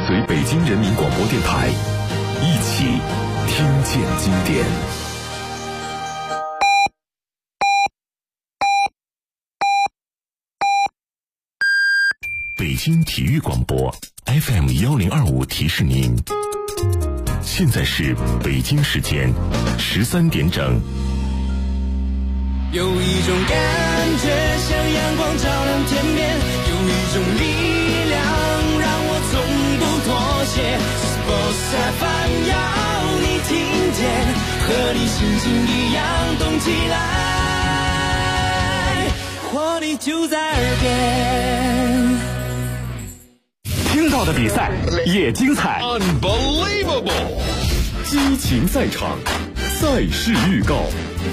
随北京人民广播电台，一起听见经典。北京体育广播 FM1025提示您，现在是北京时间13点整。 有一种感觉像阳光照亮天边，有一种力量让我从不妥协。Sports FM 要你听见，和你心情一样动起来，活力就在耳边。 听到的比赛也精彩 Unbelievable， 激情赛场，赛事预告。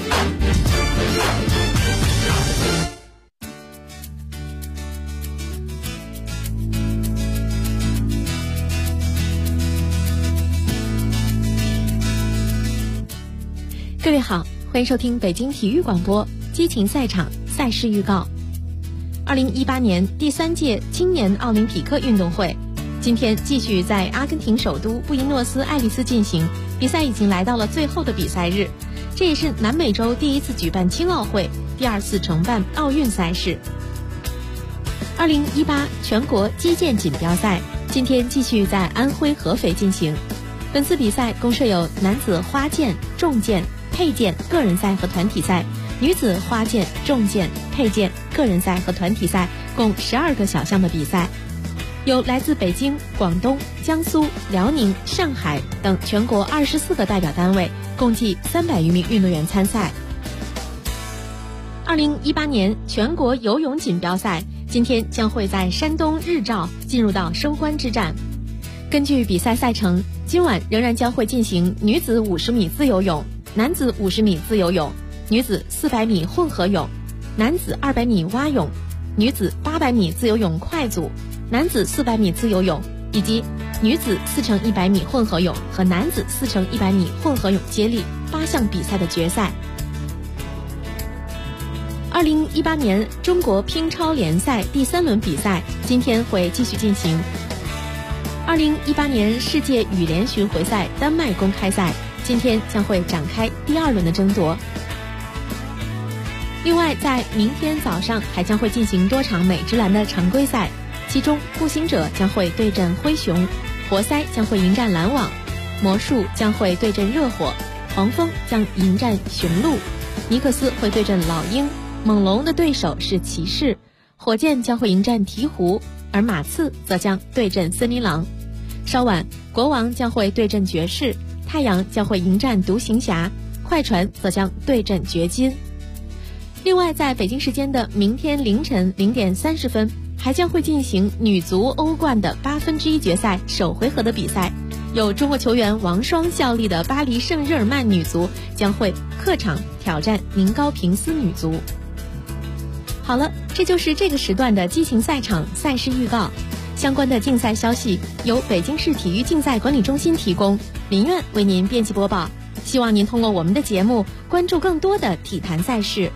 各位好，欢迎收听北京体育广播激情赛场赛事预告。2018年第3届青年奥林匹克运动会今天继续在阿根廷首都布宜诺斯艾利斯进行，比赛已经来到了最后的比赛日，这也是南美洲第一次举办青奥会，第2次承办奥运赛事。2018全国击剑锦标赛今天继续在安徽合肥进行，本次比赛共设有男子花剑、重剑、佩剑个人赛和团体赛，女子花剑、重剑、佩剑个人赛和团体赛共12个小项的比赛，有来自北京、广东、江苏、辽宁、上海等全国24个代表单位，共计300余名运动员参赛。2018年全国游泳锦标赛今天将会在山东日照进入到收官之战。根据比赛赛程，今晚仍然将会进行女子50米自由泳、男子50米自由泳、女子400米混合泳、男子200米蛙泳、女子800米自由泳快组、男子400米自由泳以及女子4×100米混合泳和男子4×100米混合泳接力8项比赛的决赛。2018年中国乒超联赛第3轮比赛今天会继续进行。2018年世界羽联巡回赛丹麦公开赛今天将会展开第2轮的争夺。另外，在明天早上还将会进行多场美职篮的常规赛，其中步行者将会对阵灰熊，活塞将会迎战篮网，魔术将会对阵热火，黄蜂将迎战雄鹿，尼克斯会对阵老鹰，猛龙的对手是骑士，火箭将会迎战鹈鹕，而马刺则将对阵森林狼。稍晚，国王将会对阵爵士，太阳将会迎战独行侠，快船则将对阵掘金。另外，在北京时间的明天凌晨0点30分，还将会进行女足欧冠的1/8决赛首回合的比赛，有中国球员王霜效力的巴黎圣日耳曼女足将会客场挑战宁高平斯女足。好了，这就是这个时段的激情赛场赛事预告。相关的竞赛消息由北京市体育竞赛管理中心提供，林苑为您编辑播报。希望您通过我们的节目关注更多的体坛赛事。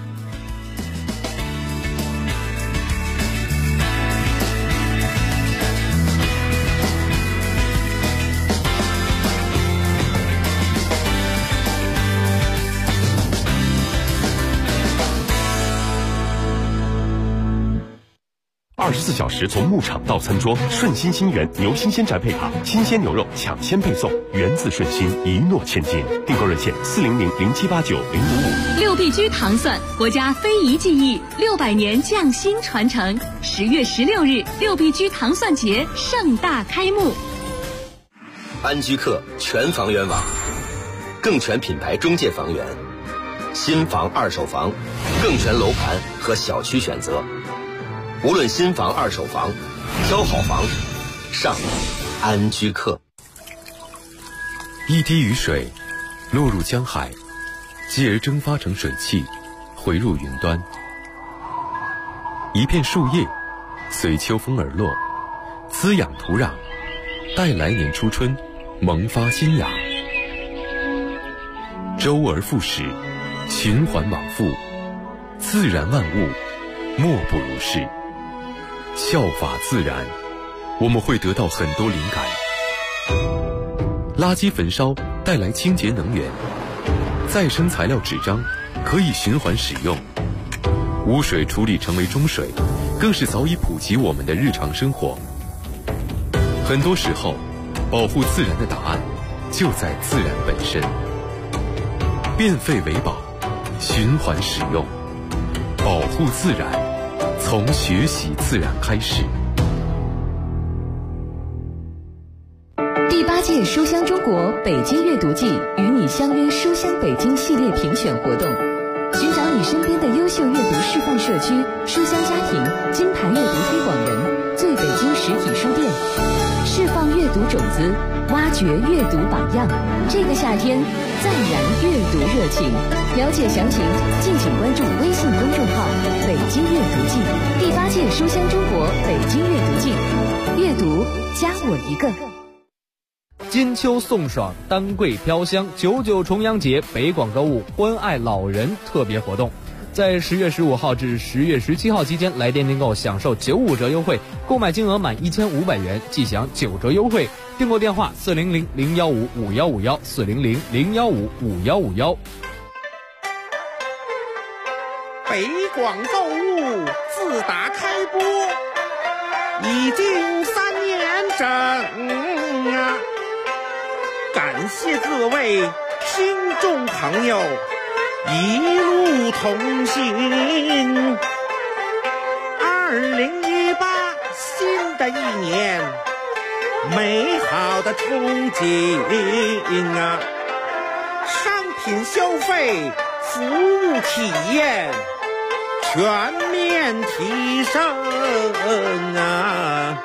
24小时从牧场到餐桌，顺心新源牛新鲜宅配卡，新鲜牛肉抢先配送，源自顺心，一诺千金。订购热线400-0789-055。 6必居糖蒜，国家非遗技艺600年匠心传承。10月16日，6必居糖蒜节盛大开幕。 安居客全房源网，更全品牌中介房源，新房二手房，更全楼盘和小区选择。无论新房二手房，挑好房上安居客。 一滴雨水落入江海，继而蒸发成水汽，回入云端。一片树叶随秋风而落，滋养土壤，待来年初春萌发新芽。周而复始，循环往复，自然万物莫不如是。效法自然， 我们会得到很多灵感。垃圾焚烧带来清洁能源，再生材料纸张可以循环使用，污水处理成为中水，更是早已普及我们的日常生活。很多时候，保护自然的答案就在自然本身。变废为宝，循环使用，保护自然，从学习自然开始。 第8届书香中国北京阅读季与你相约书香北京系列评选活动，寻找你身边的优秀阅读示范社区、书香家庭、金牌阅读推广人、最北京实体书店，释放阅读种子，挖掘阅读榜样。这个夏天再燃阅读热情。了解详情，敬请关注微信公众号“北京阅读季”。第8届书香中国北京阅读季，阅读加我一个。 金秋送爽，丹桂飘香，99重阳节北广购物关爱老人特别活动，在10月15号至10月17号期间，来电订购享受95折优惠，购买金额满1500元即享9折优惠。订购电话400-015-5151，400-015-5151。 北广购物自打开播已经3年整啊，感谢各位听众朋友一路同行。2018新的一年，美好的憧憬啊，商品消费、服务体验全面提升啊！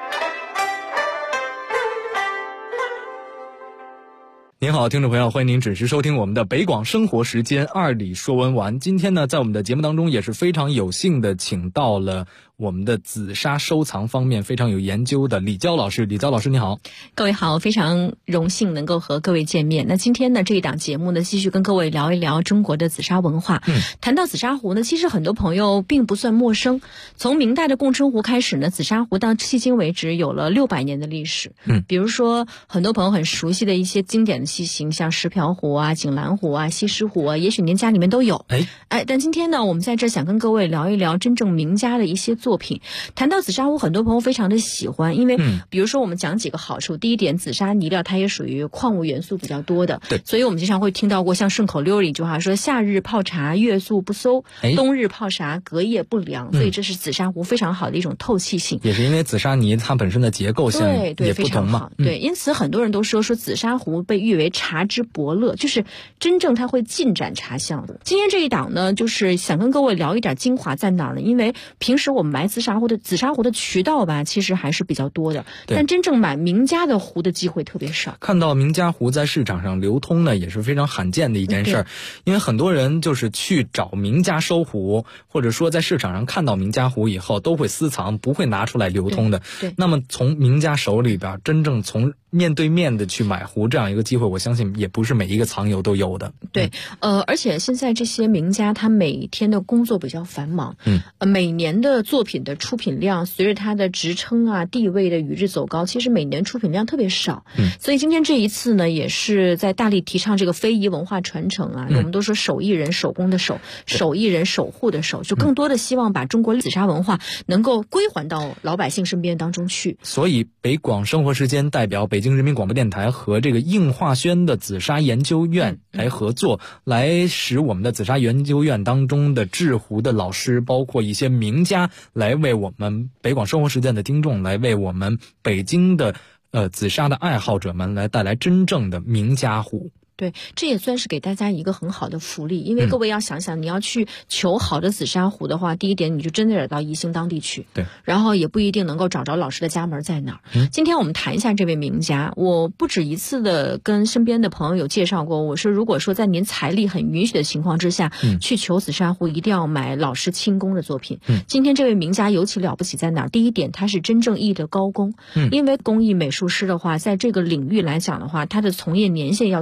您好，听众朋友，欢迎您准时收听我们的北广生活时间2里说文玩。今天呢，在我们的节目当中也是非常有幸的请到了我们的紫砂收藏方面非常有研究的李娇老师。李娇老师你好。 各位好，非常荣幸能够和各位见面。那今天呢，这一档节目呢，继续跟各位聊一聊中国的紫砂文化。谈到紫砂壶呢，其实很多朋友并不算陌生。从明代的共春壶开始呢，紫砂壶到迄今为止有了600年的历史。比如说很多朋友很熟悉的一些经典的器型，像石瓢壶啊、锦兰壶啊、西施壶啊，也许您家里面都有。但今天呢，我们在这想跟各位聊一聊真正名家的一些作品。谈到紫砂壶，很多朋友非常的喜欢，因为比如说我们讲几个好处。第一点，紫砂泥料它也属于矿物元素比较多的，对，所以我们经常会听到过像顺口溜里一句话说：夏日泡茶月素不馊，冬日泡茶隔夜不凉。所以这是紫砂壶非常好的一种透气性。 也是因为紫砂泥它本身的结构性也不同嘛。 对，因此很多人都说紫砂壶被誉为茶之伯乐，就是真正它会进展茶香的。今天这一档呢，就是想跟各位聊一点精华在哪儿呢？因为平时我们买紫砂壶的渠道吧，其实还是比较多的，但真正买名家的壶的机会特别少。 看到名家壶在市场上流通呢，也是非常罕见的一件事儿。因为很多人就是去找名家收壶，或者说在市场上看到名家壶以后都会私藏，不会拿出来流通的。对，那么从名家手里边真正从面对面的去买壶这样一个机会，我相信也不是每一个藏友都有的。 对，而且现在这些名家他每天的工作比较繁忙，每年的作品的出品量随着他的职称啊地位的与日走高，其实每年出品量特别少。所以今天这一次呢，也是在大力提倡这个非遗文化传承啊。我们都说手艺人手工的手，手艺人守护的手，就更多的希望把中国紫砂文化能够归还到老百姓身边当中去。 所以北广生活时间代表北京人民广播电台和这个应化轩的紫砂研究院来合作，来使我们的紫砂研究院当中的制壶的老师，包括一些名家，来为我们北广生活时间的听众，来为我们北京的紫砂的爱好者们来带来真正的名家壶。 对，这也算是给大家一个很好的福利，因为各位要想想，你要去求好的紫砂壶的话，第一点你就真的得到宜兴当地去，对，然后也不一定能够找着老师的家门在哪儿。今天我们谈一下这位名家，我不止一次的跟身边的朋友有介绍过，我说如果说在您财力很允许的情况之下，去求紫砂壶，一定要买老师亲工的作品。今天这位名家尤其了不起在哪儿？第一点，他是真正意义的高工，因为工艺美术师的话，在这个领域来讲的话，他的从业年限要求就高。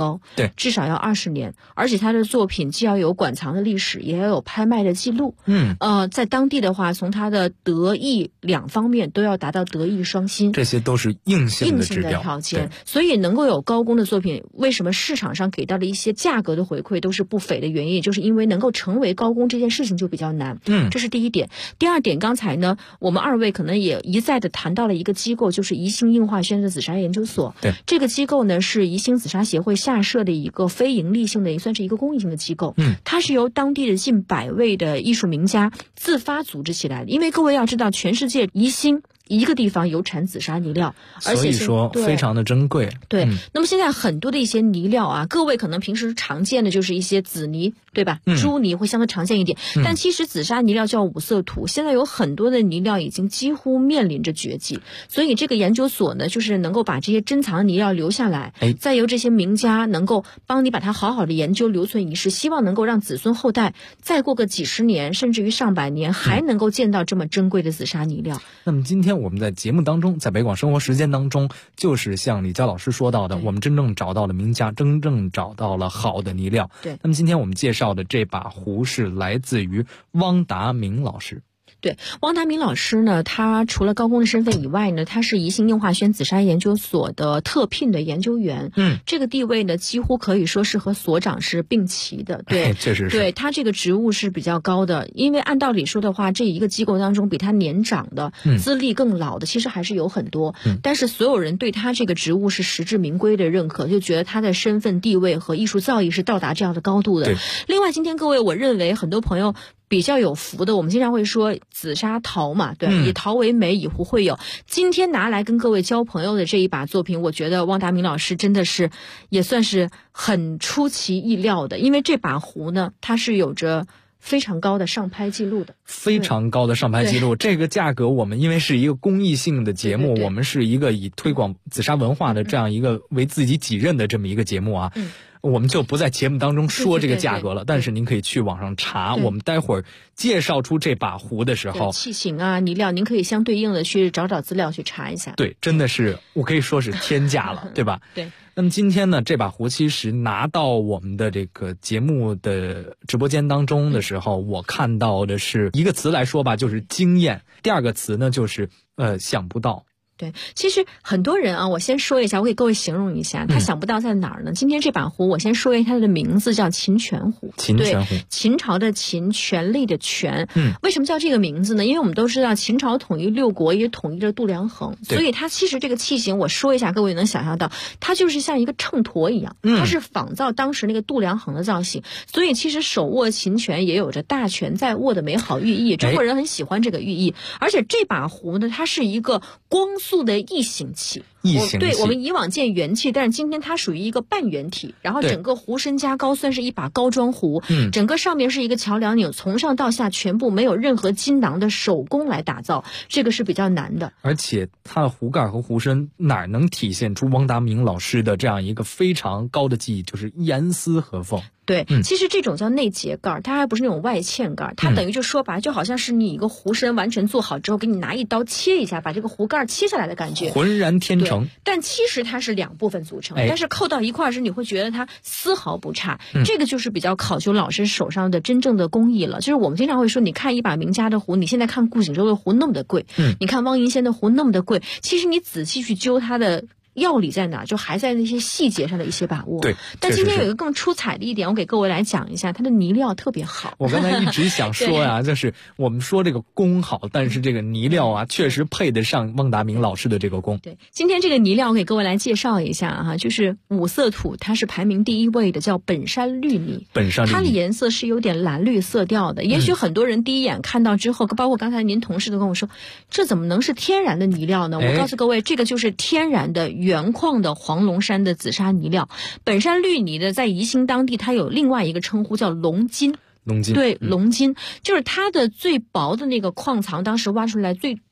高， 对， 至少要20年，而且他的作品既要有馆藏的历史，也要有拍卖的记录。在当地的话，从他的德艺两方面都要达到德艺双馨， 这些都是硬性的指标条件。所以能够有高工的作品，为什么市场上给到的一些价格的回馈都是不菲的原因，就是因为能够成为高工这件事情就比较难。这是第一点。第二点，刚才呢，我们2位可能也一再的谈到了一个机构，就是宜兴硬化轩的紫砂研究所。 对， 这个机构呢是宜兴紫砂协会下设的一个非盈利性的，也算是一个公益性的机构。它是由当地的近100位的艺术名家自发组织起来的。因为各位要知道，全世界宜兴一个地方有产紫砂泥料，而且所以说非常的珍贵。 对，那么现在很多的一些泥料啊，各位可能平时常见的就是一些紫泥，对吧？朱泥会相对常见一点，但其实紫砂泥料叫五色土，现在有很多的泥料已经几乎面临着绝迹，所以这个研究所呢，就是能够把这些珍藏的泥料留下来，再由这些名家能够帮你把它好好的研究留存一世，希望能够让子孙后代再过个几十年甚至于上百年还能够见到这么珍贵的紫砂泥料。 那么今天我们在节目当中，在北广生活时间当中，就是像李佳老师说到的，我们真正找到了名家，真正找到了好的泥料。 对， 那么今天我们介绍的这把壶是来自于汪达明老师。 对，汪达明老师呢，他除了高工的身份以外呢，他是宜兴硬化轩紫砂研究所的特聘的研究员。这个地位呢，几乎可以说是和所长是并齐的。对， 确实是。 对，他这个职务是比较高的，因为按道理说的话，这一个机构当中比他年长的、资历更老的，其实还是有很多。但是所有人对他这个职务是实至名归的认可，就觉得他的身份地位和艺术造诣是到达这样的高度的。另外，今天各位，我认为很多朋友比较有福的，我们经常会说紫砂陶嘛，对，以陶为美，以壶会友。今天拿来跟各位交朋友的这一把作品，我觉得汪达明老师真的是也算是很出其意料的，因为这把壶呢，它是有着非常高的上拍记录的， 非常高的上拍记录。这个价格我们因为是一个公益性的节目，我们是一个以推广紫砂文化的这样一个为自己己任的这么一个节目啊。我们就不在节目当中说这个价格了，但是您可以去网上查。我们待会儿介绍出这把壶的时候， 器型啊、泥料，您可以相对应的去找资料去查一下。 对，真的是我可以说是天价了，对吧？ 对。 那么今天呢，这把壶其实拿到我们的这个节目的直播间当中的时候，我看到的是一个词来说吧，就是惊艳；第二个词呢，就是想不到。 对，其实很多人啊，我先说一下，我给各位形容一下，他想不到在哪儿呢？今天这把壶，我先说一下它的名字，叫秦泉壶。 秦泉壶， 秦朝的秦，权力的权。为什么叫这个名字呢？因为我们都知道秦朝统一6国，也统一了度量衡，所以它其实这个器型，我说一下，各位能想象到，它就是像一个秤砣一样，它是仿造当时那个度量衡的造型，所以其实手握秦权也有着大权在握的美好寓意。中国人很喜欢这个寓意，而且这把壶呢，它是一个光速的异形器。对，我们以往见圆器，但是今天它属于一个半圆体，然后整个壶身加高，算是一把高装壶。整个上面是一个桥梁钮，从上到下全部没有任何金囊的手工来打造，这个是比较难的。 而且它的壶盖和壶身哪能体现出汪达明老师的这样一个非常高的技艺，就是严丝合缝。 对，其实这种叫内结盖，它还不是那种外嵌盖，它等于就说白，就好像是你一个壶身完全做好之后，给你拿一刀切一下，把这个壶盖切下来的感觉， 浑然天成。 但其实它是2部分组成，但是扣到一块时，你会觉得它丝毫不差。这个就是比较考究老师手上的真正的工艺了。就是我们经常会说，你看一把名家的壶，你现在看顾景舟的壶那么的贵，你看汪银仙的壶那么的贵，其实你仔细去揪它的要理在哪，就还在那些细节上的一些把握。 对， 但今天有一个更出彩的一点，我给各位来讲一下，它的泥料特别好。 我刚才一直想说呀，就是我们说这个工好，但是这个泥料啊，确实配得上汪达明老师的这个工。 对，今天这个泥料我给各位来介绍一下哈，就是五色土，它是排名第1位的，叫本山绿泥。 本山绿泥， 它的颜色是有点蓝绿色调的。也许很多人第一眼看到之后，包括刚才您同事都跟我说，这怎么能是天然的泥料呢？我告诉各位，这个就是天然的原矿的黄龙山的紫砂泥料。本山绿泥的在宜兴当地它有另外一个称呼叫龙金。 龙金， 对，龙金就是它的最薄的那个矿藏，当时挖出来最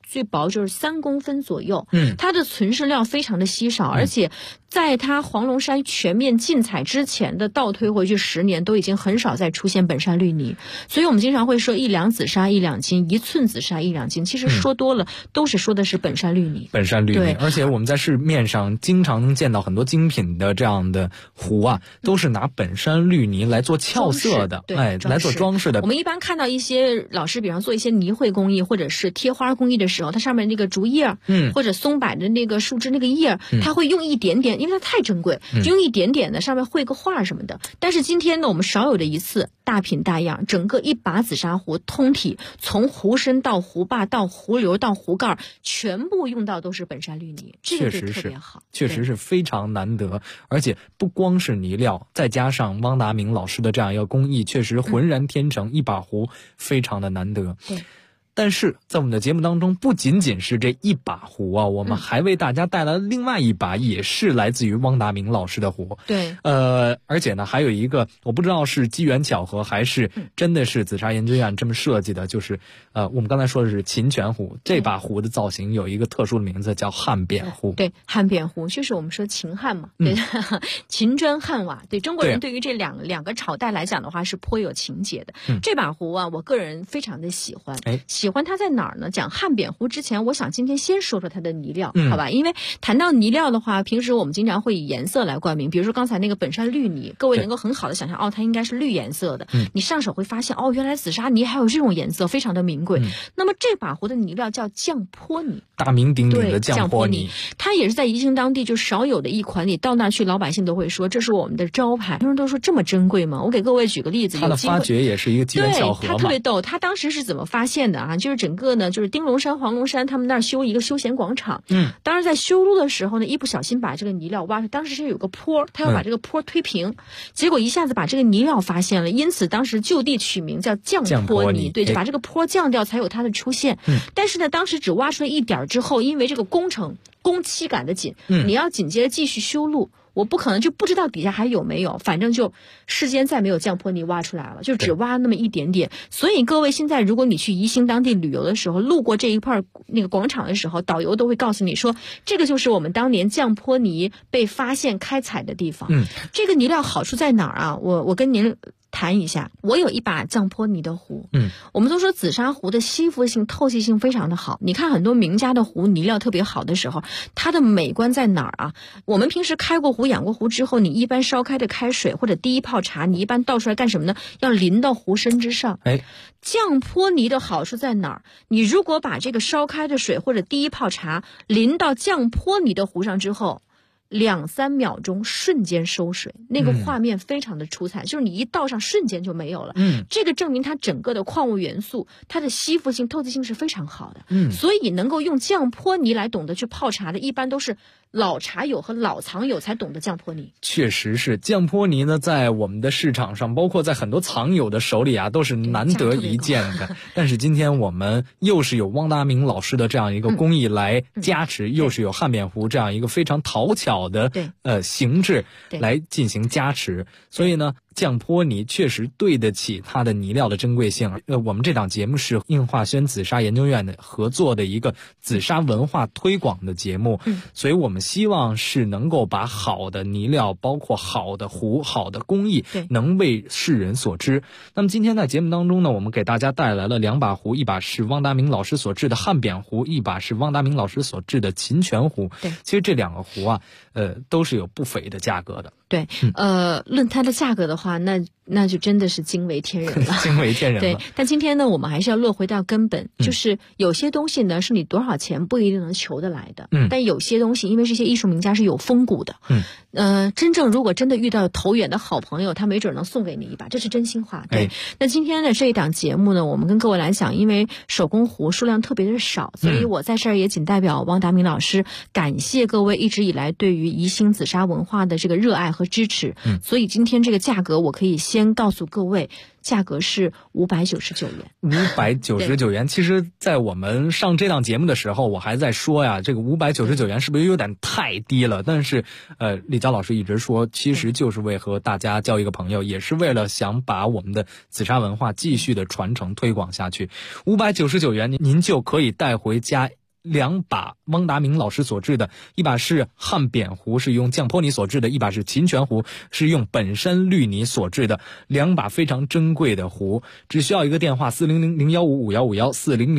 最薄就是3公分左右。 嗯， 它的存世料非常的稀少，而且在它黄龙山全面禁采之前的倒推回去10年，都已经很少再出现本山绿泥。所以我们经常会说1两紫砂1两金，1寸紫砂1两金，其实说多了都是说的是本山绿泥。 本山绿泥， 对， 而且我们在市面上经常能见到很多精品的这样的壶啊，都是拿本山绿泥来做俏色的，哎，来做装饰的。 我们一般看到一些老师，比方做一些泥绘工艺或者是贴花工艺的时候，它上面那个竹叶，或者松柏的那个树枝那个叶，它会用一点点，因为它太珍贵，就用一点点的上面绘个画什么的。但是今天呢，我们少有的一次大品大样，整个一把紫砂壶通体，从壶身到壶把到壶流到壶盖，全部用到都是本山绿泥，这个就特别好， 确实是非常难得。而且不光是泥料，再加上汪达明老师的这样一个工艺，确实浑然天成，一把壶非常的难得。 对。 但是在我们的节目当中，不仅仅是这一把壶啊，我们还为大家带来另外一把，也是来自于汪达明老师的壶。 对， 而且呢，还有一个我不知道是机缘巧合还是真的是紫砂研究院这么设计的，就是我们刚才说的是秦泉壶，这把壶的造型有一个特殊的名字叫汉扁壶。 对，汉扁壶就是我们说秦汉嘛，对，秦砖汉瓦。对，中国人对于这两个朝代来讲的话是颇有情节的。这把壶啊，我个人非常的喜欢。喜欢它在哪儿呢？讲汉扁壶之前，我想今天先说说它的泥料，好吧？因为谈到泥料的话，平时我们经常会以颜色来冠名，比如说刚才那个本山绿泥，各位能够很好的想象，它应该是绿颜色的。你上手会发现，原来紫砂泥还有这种颜色，非常的名贵。那么这把壶的泥料叫降坡泥， 大名鼎鼎的降坡泥， 它也是在宜兴当地就少有的一款，你到那儿去，老百姓都会说这是我们的招牌。他们都说这么珍贵吗？我给各位举个例子， 它的发掘也是一个机缘巧合嘛。 对，它特别逗，它当时是怎么发现的啊？就是整个呢，就是丁龙山、黄龙山他们那儿修一个休闲广场。当时在修路的时候呢，一不小心把这个泥料挖出，当时是有个坡，他要把这个坡推平，结果一下子把这个泥料发现了，因此当时就地取名叫降坡泥。对，就把这个坡降掉才有它的出现。但是呢，当时只挖出来一点之后，因为这个工期赶得紧，你要紧接着继续修路。我不可能就不知道底下还有没有，反正就世间再没有降坡泥挖出来了，就只挖那么一点点。所以各位现在如果你去宜兴当地旅游的时候，路过这一块那个广场的时候，导游都会告诉你说，这个就是我们当年降坡泥被发现开采的地方。这个泥料好处在哪儿啊？我跟您谈一下，我有一把降坡泥的壶。我们都说紫砂壶的吸附性、透气性非常的好。你看很多名家的壶泥料特别好的时候，它的美观在哪儿啊？我们平时开过壶、养过壶之后，你一般烧开的开水或者第一泡茶，你一般倒出来干什么呢？要淋到壶身之上。降坡泥的好处在哪儿？你如果把这个烧开的水或者第一泡茶淋到降坡泥的壶上之后，2-3秒钟瞬间收水，那个画面非常的出彩，就是你一倒上瞬间就没有了。这个证明它整个的矿物元素，它的吸附性、透气性是非常好的。所以能够用降坡泥来懂得去泡茶的，一般都是老茶友和老藏友才懂得降坡泥。 确实是降坡泥呢，在我们的市场上，包括在很多藏友的手里啊，都是难得一见的。但是今天我们又是有汪达明老师的这样一个工艺来加持，又是有汉扁壶这样一个非常讨巧的形制来进行加持，所以呢，降坡泥确实对得起它的泥料的珍贵性。我们这档节目是应化轩紫砂研究院的合作的一个紫砂文化推广的节目，所以我们希望是能够把好的泥料，包括好的壶、好的工艺，能为世人所知。那么今天在节目当中呢，我们给大家带来了2把壶，一把是汪达明老师所制的汉扁壶，一把是汪达明老师所制的秦泉壶。其实这2个壶啊，都是有不菲的价格的。 对，论它的价格的话，那就真的是惊为天人了， 惊为天人了。 对，但今天呢，我们还是要落回到根本，就是有些东西呢，是你多少钱不一定能求得来的。但有些东西，因为这些艺术名家是有风骨的。真正如果真的遇到投缘的好朋友，他没准能送给你一把，这是真心话。对，那今天的这一档节目呢，我们跟各位来讲，因为手工壶数量特别的少，所以我在这儿也仅代表汪达明老师感谢各位一直以来对于宜兴紫砂文化的这个热爱和支持。所以今天这个价格我可以先先告诉各位，价格是599元。 599元，其实在我们上这档节目的时候，我还在说呀，这个599元是不是有点太低了？但是李娇老师一直说，其实就是为和大家交一个朋友，也是为了想把我们的紫砂文化继续的传承推广下去。599元您就可以带回家2把汪达明老师所制的，一把是汉扁壶，是用酱坡泥所制的，一把是秦泉壶，是用本山绿泥所制的，2把非常珍贵的壶。只需要一个电话400-015-5151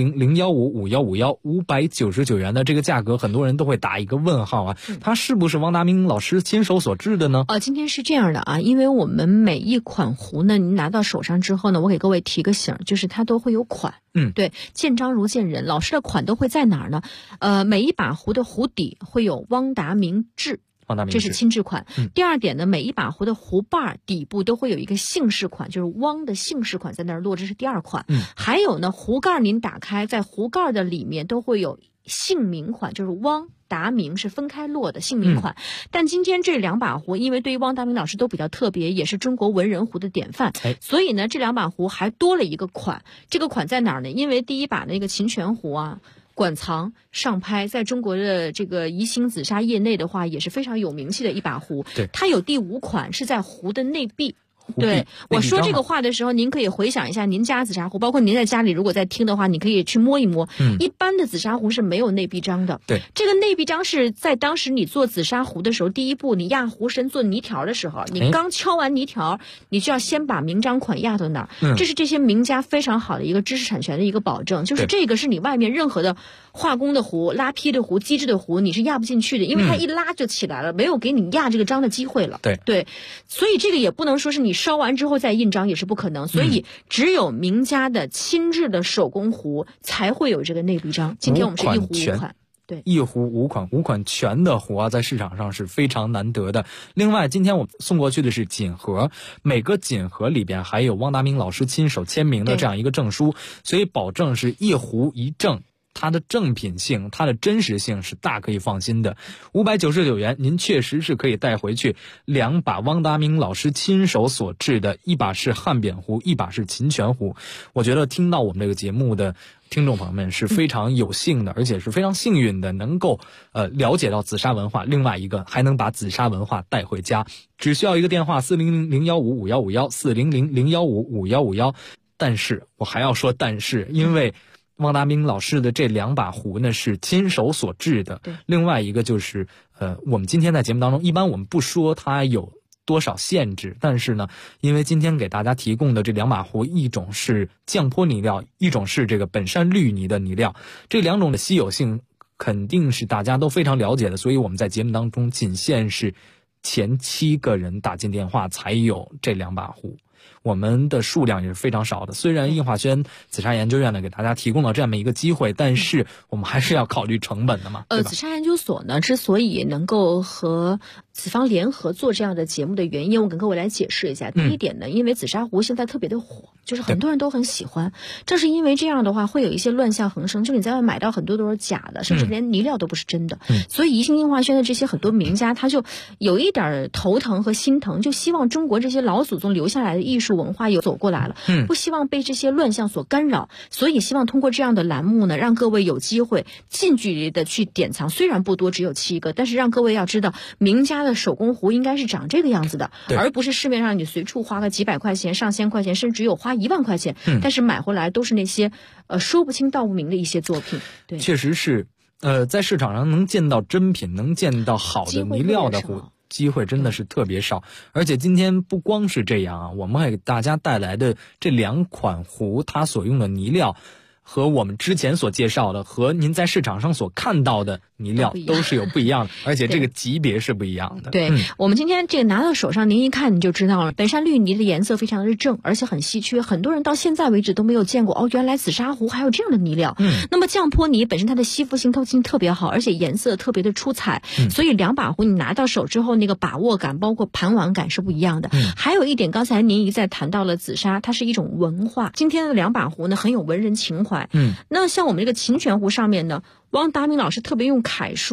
400-015-5151，599元的这个价格，很多人都会打一个问号啊，它是不是汪达明老师亲手所制的呢？ 今天是这样的啊，因为我们每一款壶呢，您拿到手上之后呢，我给各位提个醒，就是它都会有款。对，见章如见人，老师的款都会在哪儿呢？每一把壶的壶底会有汪达明制，这是亲制款。第二点呢，每一把壶的壶把底部都会有一个姓氏款，就是汪的姓氏款在那儿落，这是第二款。还有呢，壶盖您打开，在壶盖的里面都会有姓名款，就是汪达明是分开落的姓名款。但今天这2把壶，因为对于汪达明老师都比较特别，也是中国文人壶的典范，所以呢，这2把壶还多了一个款。这个款在哪儿呢？因为第一把那个秦泉壶啊，馆藏上拍，在中国的这个宜兴紫砂业内的话，也是非常有名气的一把壶。对，它有第5款是在壶的内壁。对，我说这个话的时候，您可以回想一下您家紫砂壶，包括您在家里如果在听的话，你可以去摸一摸。一般的紫砂壶是没有内壁章的。对，这个内壁章是在当时你做紫砂壶的时候，第一步你压壶身做泥条的时候，你刚敲完泥条，你就要先把明章款压到那儿。这是这些名家非常好的一个知识产权的一个保证，就是这个是你外面任何的化工的壶、拉坯的壶、机制的壶，你是压不进去的，因为它一拉就起来了，没有给你压这个章的机会了。对，所以这个也不能说是你烧完之后再印章，也是不可能。所以只有名家的亲制的手工壶才会有这个内壁章。今天我们是一壶5款。对，一壶5款全的壶啊，在市场上是非常难得的。另外，今天我送过去的是锦盒，每个锦盒里边还有汪达明老师亲手签名的这样一个证书，所以保证是一壶一证。它的正品性，它的真实性是大可以放心的。599元，您确实是可以带回去2把汪达明老师亲手所制的，一把是汉扁壶，一把是秦泉壶。我觉得听到我们这个节目的听众朋友们是非常有幸的，而且是非常幸运的，能够了解到紫砂文化。另外一个还能把紫砂文化带回家，只需要一个电话400-015-5151 400-015-5151。但是我还要说但是，因为汪达明老师的这2把壶呢是亲手所制的。另外一个就是我们今天在节目当中一般我们不说它有多少限制，但是呢，因为今天给大家提供的这2把壶，一种是酱坡泥料，一种是这个本山绿泥的泥料，这2种的稀有性肯定是大家都非常了解的，所以我们在节目当中仅限是前7个人打进电话才有这2把壶。我们的数量也是非常少的，虽然映华轩紫砂研究院呢给大家提供了这么一个机会，但是我们还是要考虑成本的嘛。紫砂研究所呢之所以能够和紫方联合做这样的节目的原因，我跟各位来解释一下。第一点呢，因为紫砂壶现在特别的火，就是很多人都很喜欢，正是因为这样的话会有一些乱象横生，就你在外买到很多都是假的，甚至连泥料都不是真的。所以宜兴映华轩的这些很多名家他就有一点头疼和心疼，就希望中国这些老祖宗留下来的艺术文化有走过来了，不希望被这些乱象所干扰，所以希望通过这样的栏目呢，让各位有机会近距离的去典藏，虽然不多，只有7个，但是让各位要知道名家的手工壶应该是长这个样子的，而不是市面上你随处花个几百块钱、上千块钱，甚至有花1万块钱，但是买回来都是那些说不清道不明的一些作品。对， 确实是在市场上能见到真品，能见到好的泥料的壶机会真的是特别少。而且今天不光是这样啊，我们还给大家带来的这2款壶，它所用的泥料和我们之前所介绍的和您在市场上所看到的泥料都是有不一样的，而且这个级别是不一样的。 对，我们今天这个拿到手上，您一看你就知道了，本山绿泥的颜色非常的正，而且很稀缺，很多人到现在为止都没有见过哦，原来紫砂壶还有这样的泥料。那么酱坡泥本身它的吸附性透性特别好，而且颜色特别的出彩，所以2把壶你拿到手之后，那个把握感包括盘玩感是不一样的。还有一点，刚才您一再谈到了紫砂，它是一种文化，今天的2把壶呢很有文人情怀。那像我们这个秦泉壶上面呢，汪达明老师特别用楷书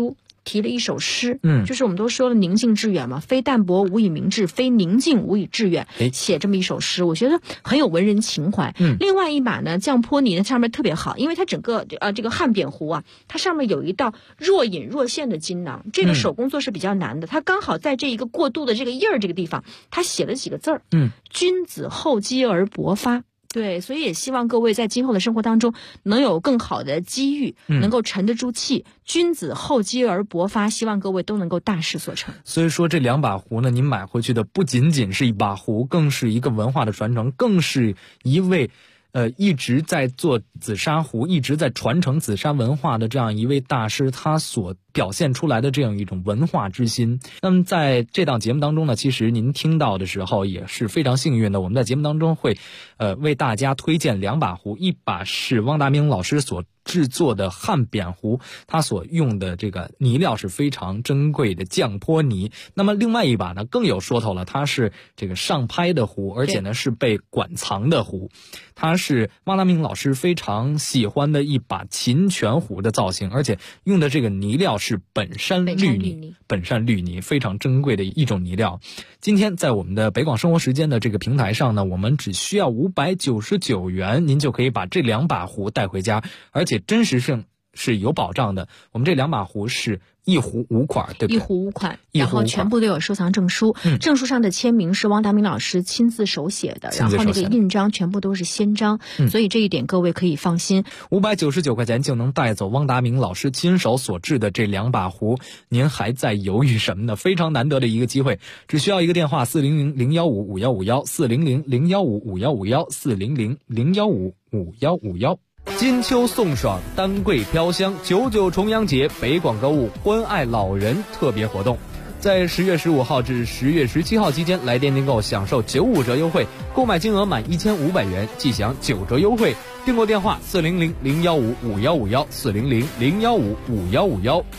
提了一首诗， 就是我们都说了宁静致远嘛，非淡泊无以明志，非宁静无以致远，写这么一首诗，我觉得很有文人情怀。另外一把呢，降坡泥呢上面特别好，因为它整个这个汉扁壶啊，它上面有一道若隐若现的金囊，这个手工做是比较难的，它刚好在这一个过渡的这个印儿这个地方，它写了几个字儿，君子厚积而薄发。对，所以也希望各位在今后的生活当中能有更好的机遇，能够沉得住气。君子厚积而薄发，希望各位都能够大事所成。 所以说这2把壶呢，您买回去的不仅仅是一把壶，更是一个文化的传承，更是一位一直在做紫砂壶，一直在传承紫砂文化的这样一位大师，他所表现出来的这样一种文化之心。那么在这档节目当中呢，其实您听到的时候也是非常幸运的，我们在节目当中会为大家推荐2把壶，一把是汪达明老师所制作的汉扁壶，它所用的这个泥料是非常珍贵的降坡泥。那么另外一把呢更有说头了，它是这个上拍的壶，而且呢是被馆藏的壶，它是汪达明老师非常喜欢的一把琴拳壶的造型，而且用的这个泥料是本山绿泥，非常珍贵的一种泥料。今天在我们的北广生活时间的这个平台上呢，我们只需要599元，您就可以把这2把壶带回家，而且真实性是有保障的。我们这2把壶是1壶5款，对不对？1 壶5款，然后全部都有收藏证书，证书上的签名是汪达明老师亲自手写的，然后那个印章全部都是先章，所以这一点各位可以放心。 599块钱就能带走汪达明老师亲手所制的这2把壶，您还在犹豫什么呢？非常难得的一个机会，只需要一个电话400-015-5151，400-015-5151，400-015-5151。金秋送爽，丹桂飘香，99重阳节北广购物关爱老人特别活动，在10月15号至10月17号期间，来电订购享受95折优惠，购买金额满1500元即享9折优惠。订购电话400-015-5151，400-015-5151。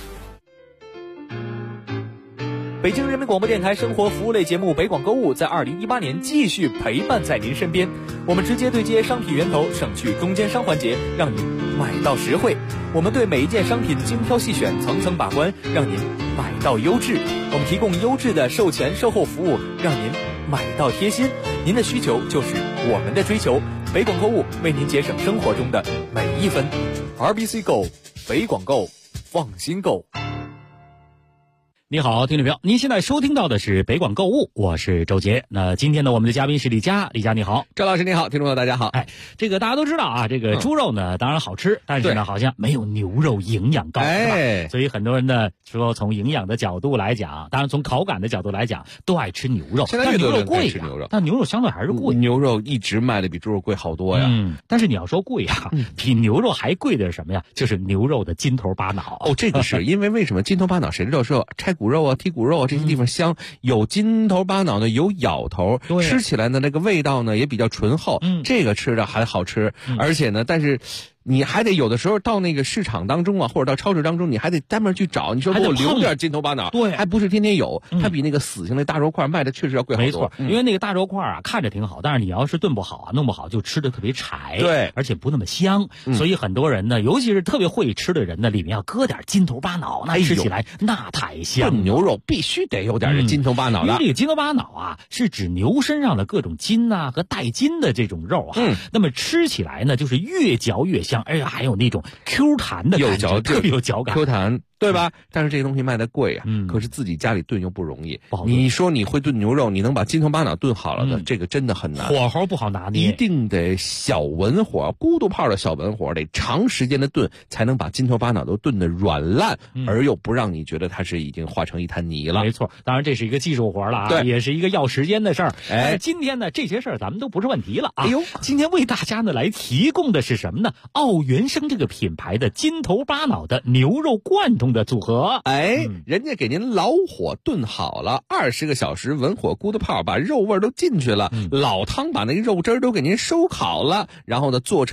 北京人民广播电台生活服务类节目北广购物在2018年继续陪伴在您身边，我们直接对接商品源头，省去中间商环节，让您买到实惠。我们对每一件商品精挑细选，层层把关，让您买到优质。我们提供优质的售前售后服务，让您买到贴心。您的需求就是我们的追求，北广购物为您节省生活中的每一分。RBC Go， 北广购，放心购。 你好，听众朋友，您现在收听到的是北广购物，我是周杰。那今天呢，我们的嘉宾是李佳，李佳你好。 周老师你好，听众朋友大家好。 这个大家都知道啊，这个猪肉呢当然好吃，但是呢好像没有牛肉营养高，是吧？所以很多人呢说从营养的角度来讲，当然从口感的角度来讲，都爱吃牛肉。 现在越多人爱吃牛肉， 但牛肉相对还是贵。 牛肉一直卖的比猪肉贵好多呀。 但是你要说贵啊，比牛肉还贵的是什么呀？就是牛肉的筋头巴脑。 这个是因为为什么筋头巴脑？谁知道说拆骨肉啊、剔骨肉这些地方香，有筋头巴脑呢，有咬头，吃起来呢那个味道呢也比较醇厚，这个吃的还好吃，而且呢，但是你还得有的时候到那个市场当中啊，或者到超市当中，你还得单门去找。你说给我留点筋头巴脑， 对， 还不是天天有，它比那个死性的大肉块卖的确实要贵好多。 没错，因为那个大肉块啊看着挺好，但是你要是炖不好啊，弄不好就吃的特别柴， 对， 而且不那么香。所以很多人呢，尤其是特别会吃的人呢，里面要搁点筋头巴脑，那吃起来那太香。 炖牛肉必须得有点这筋头巴脑的， 因为这个筋头巴脑啊，是指牛身上的各种筋啊和带筋的这种肉啊。那么吃起来呢，就是越嚼越香，而且还有那种 Q 弹的感觉，特别有嚼感 ，Q 弹，对吧？但是这个东西卖的贵啊，可是自己家里炖又不容易。你说你会炖牛肉，你能把筋头巴脑炖好了的，这个真的很难， 火候不好拿捏， 一定得小文火，咕嘟泡的小文火，得长时间的炖，才能把筋头巴脑都炖得软烂，而又不让你觉得它是已经化成一滩泥了。 没错，当然这是一个技术活了啊，也是一个要时间的事儿。今天呢，这些事儿咱们都不是问题了啊。今天为大家呢来提供的是什么呢？奥原生这个品牌的筋头巴脑的牛肉贯通的组合。 人家给您老火炖好了，20个小时文火咕嘟泡，把肉味都进去了，老汤把那肉汁都给您收烤了，然后呢做成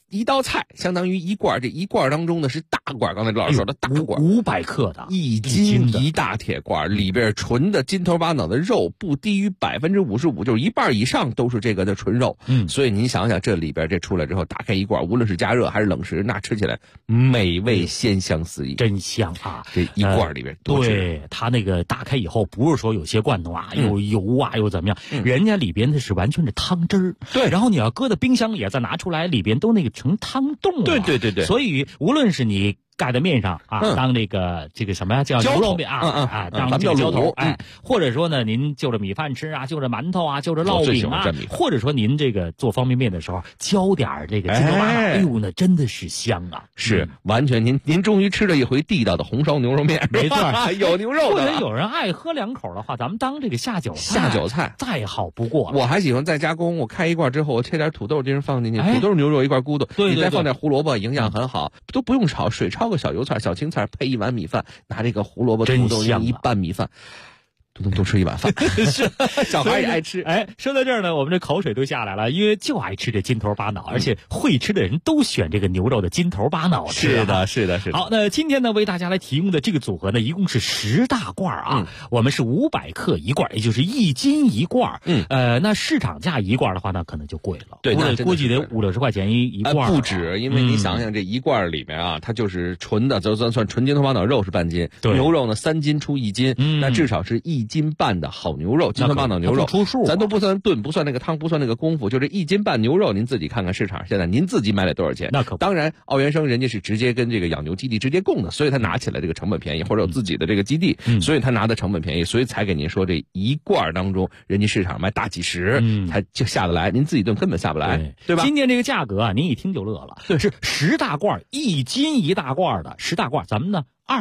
一道菜相当于一罐，这一罐当中呢是大罐，刚才老师说的大罐 ，500克的 1斤一大铁罐，里边纯的金头巴脑的肉不低于55%，就是一半以上都是这个的纯肉。所以您想想，这里边这出来之后，打开一罐，无论是加热还是冷食，那吃起来美味鲜香四溢， 真香啊！ 这一罐里边多对它那个打开以后，不是说有些罐头啊有油啊又怎么样，人家里边的是完全是汤汁儿。 对， 然后你要搁到冰箱里再拿出来，里边都那个成汤冻了。 对。 所以无论是你盖在面上啊，当这个什么呀叫牛肉面啊，当这个浇头，或者说呢，您就着米饭吃啊，就着馒头啊，就着烙饼啊，或者说您这个做方便面的时候浇点这个金头巴脑，哎呦，那真的是香啊！ 是完全您终于吃了一回地道的红烧牛肉面， 没错， 有牛肉的。 或者有人爱喝2口的话，咱们当这个下酒菜再好不过了。 我还喜欢再加工，我开一罐之后，我切点土豆丁放进去，土豆牛肉一块咕嘟，你再放点胡萝卜，营养很好，都不用炒，水焯个小油菜、小青菜，配一碗米饭，拿这个胡萝卜、土豆一拌米饭。都能多吃一碗饭，是小孩也爱吃。 说到这儿呢，我们这口水都下来了，因为就爱吃这金头巴脑，而且会吃的人都选这个牛肉的金头巴脑吃。 是的。 好，那今天呢，为大家来提供的这个组合呢，一共是10大罐啊。我们是500克一罐，也就是1斤一罐。那市场价一罐的话呢，可能就贵了。 对，那估计得50-60块钱一罐。 不止，因为你想想这一罐里面啊，它就是纯的，就算纯金头巴脑肉是半斤，牛肉呢3斤出1斤，那至少是1斤半的好牛肉，金头巴脑牛肉， 出数， 咱都不算炖，不算那个汤，不算那个功夫，就这1斤半牛肉，您自己看看市场现在您自己买得多少钱？ 那可不。 当然，奥原生人家是直接跟这个养牛基地直接供的，所以他拿起来这个成本便宜，或者有自己的这个基地，所以他拿的成本便宜，所以才给您说这一罐当中，人家市场卖大几十，才就下得来，您自己炖根本下不来，对吧？ 今天这个价格啊，您一听就乐了，是10大罐1斤一大罐的10大罐，咱们呢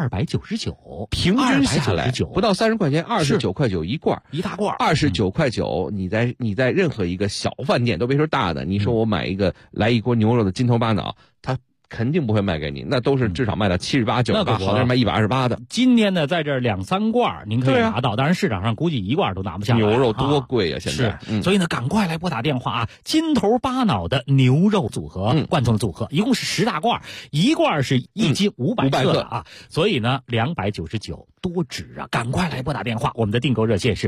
299， 平均下来不到30块钱，29块9一罐， 一大罐 ，29块9，你在任何一个小饭店都别说大的，你说我买来一锅牛肉的金头巴脑，它肯定不会卖给你，那都是至少卖到78、98，好像卖128的。 今天呢，在这2-3罐您可以拿到，当然市场上估计一罐都拿不下来。 牛肉多贵啊，现在是，所以呢，赶快来拨打电话啊！金头巴脑的牛肉组合，罐头组合，一共是10大罐，一罐是1斤500克的啊，所以呢299。多值啊！赶快来拨打电话，我们的订购热线是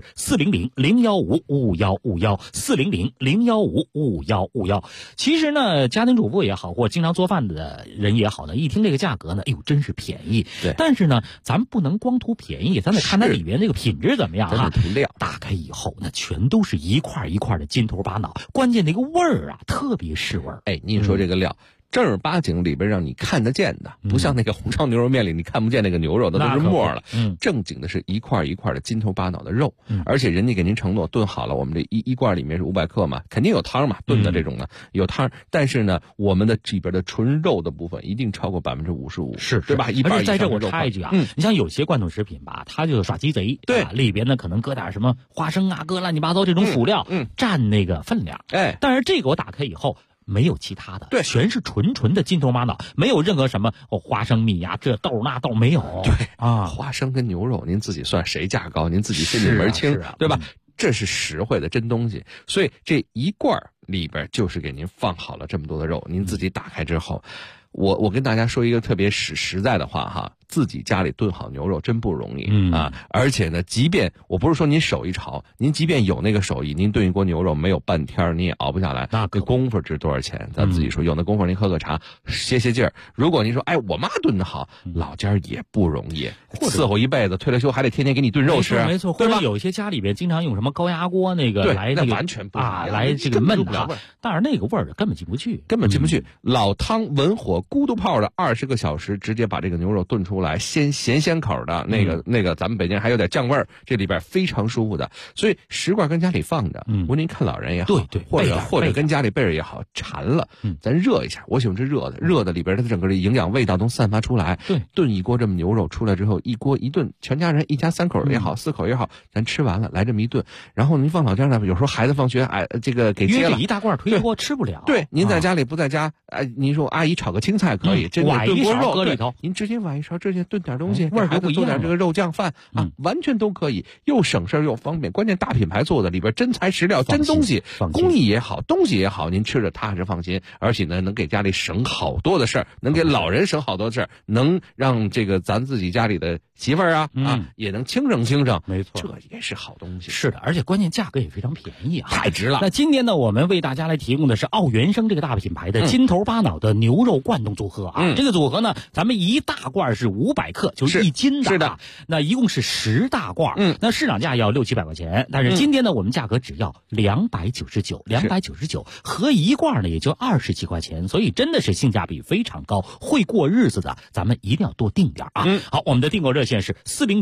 400-015-5551，400-015-5551。其实呢，家庭主妇也好，或经常做饭的人也好呢，一听这个价格呢，哎呦，真是便宜。 对， 但是呢，咱不能光图便宜，咱得看它里面这个品质怎么样啊。 图料打开以后，那全都是一块一块的金头巴脑，关键那个味儿啊，特别是味儿。 您说这个料。正儿八经里边让你看得见的，不像那个红烧牛肉面里你看不见那个牛肉的，都是沫了。正经的是一块一块的金头巴脑的肉，而且人家给您承诺炖好了，我们这一罐里面是500克嘛，肯定有汤嘛，炖的这种的有汤，但是呢，我们的里边的纯肉的部分一定超过55%， 是对吧？一半以上。 而且在这我插一句啊，你像有些罐头食品吧，它就耍鸡贼， 对， 里边呢可能搁点什么花生啊，搁乱七八糟这种辅料，占那个分量。但是这个我打开以后。没有其他的， 对， 全是纯的金头巴脑，没有任何什么花生米呀，这豆那豆没有。 对啊，花生跟牛肉，您自己算谁价高，您自己心里门清，对吧？这是实惠的真东西，所以这一罐里边就是给您放好了这么多的肉，您自己打开之后，我跟大家说一个特别实在的话哈。自己家里炖好牛肉真不容易啊！而且呢，即便我不是说您手艺潮，您即便有那个手艺，您炖一锅牛肉没有半天你也熬不下来。那功夫值多少钱？咱自己说，有那功夫您喝个茶歇劲儿。如果您说，我妈炖的好，老家也不容易，伺候一辈子，退了休还得天天给你炖肉吃， 没错。或者有些家里边经常用什么高压锅那个来那个完全不来这个焖它，但是那个味儿根本进不去， 老汤文火咕嘟泡的20个小时，直接把这个牛肉炖出来，咸口的那个，咱们北京人还有点酱味儿，这里边非常舒服的。所以10罐跟家里放着，无论您看老人也好， 对， 或者跟家里备着也好，馋了，咱热一下。我喜欢吃热的里边它整个的营养味道都散发出来。 对， 炖一锅这么牛肉出来之后，一锅一炖，全家人一家3口也好，4口也好，咱吃完了来这么一炖。然后您放老家呢，有时候孩子放学，这个给接了， 一大罐推锅吃不了。 对，您在家里不在家，您说阿姨炒个青菜可以，这个炖锅肉，您直接崴一勺。 这些炖点东西， 味儿都不一样， 做点这个肉酱饭啊，完全都可以，又省事又方便。关键大品牌做的，里边真材实料，真东西，工艺也好，东西也好，您吃着踏实放心，而且呢，能给家里省好多的事儿，能给老人省好多事儿，能让这个咱自己家里的媳妇儿啊也能轻省轻省。 没错， 这也是好东西。 是的，而且关键价格也非常便宜啊， 太值了。 那今天呢，我们为大家来提供的是奥原生这个大品牌的金头巴脑的牛肉灌冻组合啊。这个组合呢，咱们一大罐是500克，就是1斤的。 是的， 那一共是10大罐。那市场价要600-700块钱，但是今天呢，我们价格只要299，合一罐呢也就20几块钱，所以真的是性价比非常高。会过日子的，咱们一定要多订点啊。好，我们的订购热线是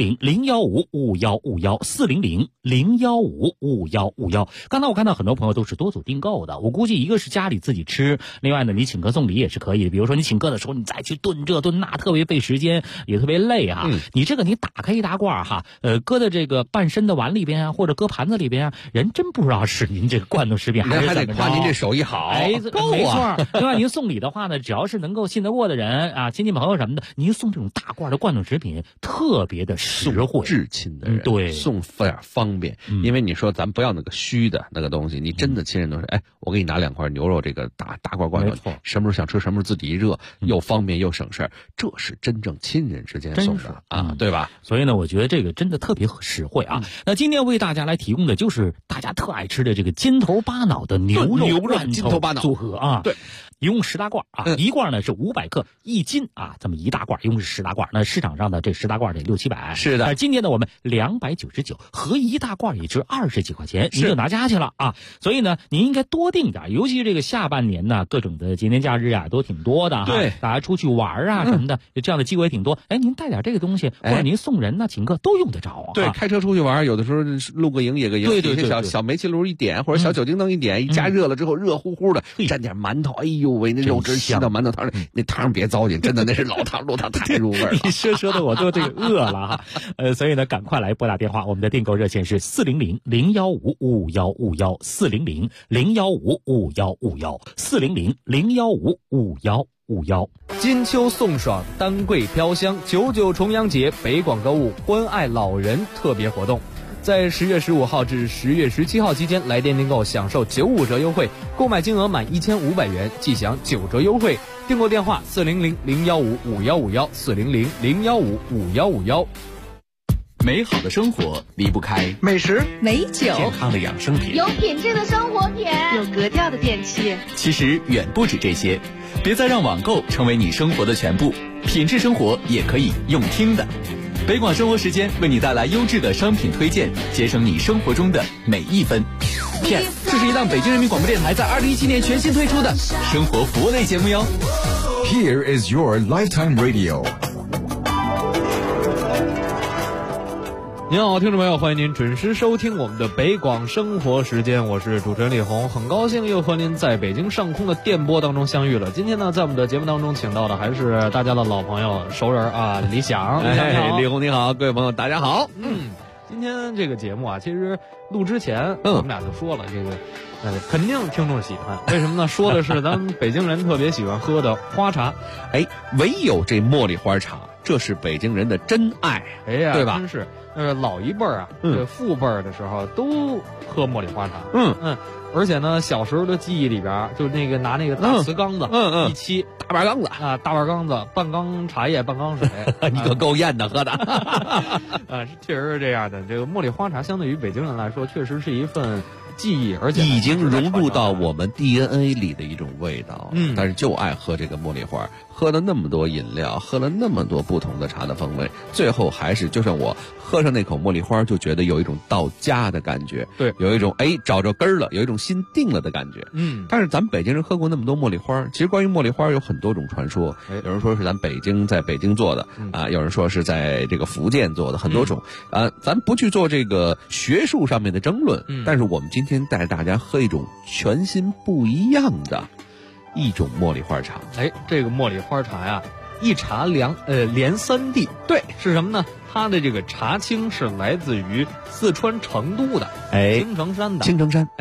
400-015-5151，400-015-5151。刚才我看到很多朋友都是多组订购的，我估计一个是家里自己吃，另外呢，你请客送礼也是可以的。比如说你请客的时候，你再去炖这炖那，特别费时间，也特别累啊。你这个你打开一大罐哈，搁在这个半身的碗里边啊，或者搁盘子里边啊，人真不知道是您这个灌冻食品还是怎么着。 还得夸您这手艺好，够没错。另外您送礼的话呢，只要是能够信得过的人啊，亲戚朋友什么的，您送这种大罐的灌冻食品特别的实惠， 至亲的人对， 送点方便。因为你说咱不要那个虚的那个东西，你真的亲人都是，我给你拿2块牛肉，这个大罐灌冻，什么时候想吃什么时候自己一热，又方便又省事儿，这是真正亲人之间送的啊，对吧？ 所以呢，我觉得这个真的特别实惠啊。那今天为大家来提供的就是大家特爱吃的这个金头巴脑的牛肉金头巴脑组合啊。 对。 一共10大罐啊，一罐呢是500克，1斤啊，这么一大罐，一共是10大罐。那市场上的这10大罐得600-700， 是的。 今天呢，我们299，合一大罐也就20几块钱，你就拿家去了啊。所以呢，您应该多订点，尤其这个下半年呢，各种的节年假日啊都挺多的哈。 对， 大家出去玩啊什么的，这样的机会挺多。您带点这个东西，或者您送人呢，请客都用得着啊。 对，开车出去玩，有的时候露个营野个营， 对， 小煤气炉一点，或者小酒精灯一点，一加热了之后热乎乎的，蘸点馒头，哎呦喂，那肉汁吸到馒头汤里，那汤别糟践，真的那是老汤肉汤，太入味了。 你说的我都这个饿了哈。所以呢，赶快来拨打电话，我们的订购热线是400-015-5151，400-015-5151，400-015-5151。 金秋送爽，丹桂飘香，99重阳节北广购物关爱老人特别活动。在10月15号至10月17号期间，来电订购享受95折优惠，购买金额满1500元即享9折优惠。订购电话400-015-5151，400-015-5151。 美好的生活离不开美食、 美酒、 健康的养生品、 有品质的生活品、 有格调的电器。 其实远不止这些，别再让网购成为你生活的全部，品质生活也可以用听的。北广生活时间为你带来优质的商品推荐，节省你生活中的每一分。PS， 这是一档北京人民广播电台在2017年全新推出的生活服务类节目哟。 Here is your lifetime radio。 您好，听众朋友，欢迎您准时收听我们的北广生活时间，我是主持人李红，很高兴又和您在北京上空的电波当中相遇了。今天呢，在我们的节目当中请到的还是大家的老朋友、熟人啊，李想。 李红你好，各位朋友大家好。 今天这个节目啊，其实录之前我们俩就说了，这个肯定听众喜欢，为什么呢？说的是咱们北京人特别喜欢喝的花茶， 唯有这茉莉花茶，这是北京人的真爱，对吧？ 真是。老一辈儿啊，父辈儿的时候都喝茉莉花茶，而且呢，小时候的记忆里边，就那个拿那个大瓷缸子，一沏大板缸子啊，大板缸子，半缸茶叶，半缸水， 你可够艳的喝的， 确实是这样的。这个茉莉花茶相对于北京人来说，确实是一份记忆，而且已经融入到我们 DNA 里的一种味道。但是就爱喝这个茉莉花，喝了那么多饮料，喝了那么多不同的茶的风味，最后还是就像我喝上那口茉莉花，就觉得有一种到家的感觉， 对， 有一种找着根儿了，有一种心定了的感觉。但是咱北京人喝过那么多茉莉花，其实关于茉莉花有很多种传说，有人说是咱在北京做的啊，有人说是在这个福建做的，很多种咱不去做这个学术上面的争论，但是我们今天带着大家喝一种全新不一样的一种茉莉花茶。 这个茉莉花茶呀，一茶连3地。对，是什么呢？它的这个茶青是来自于四川成都的青城山的。 青城山，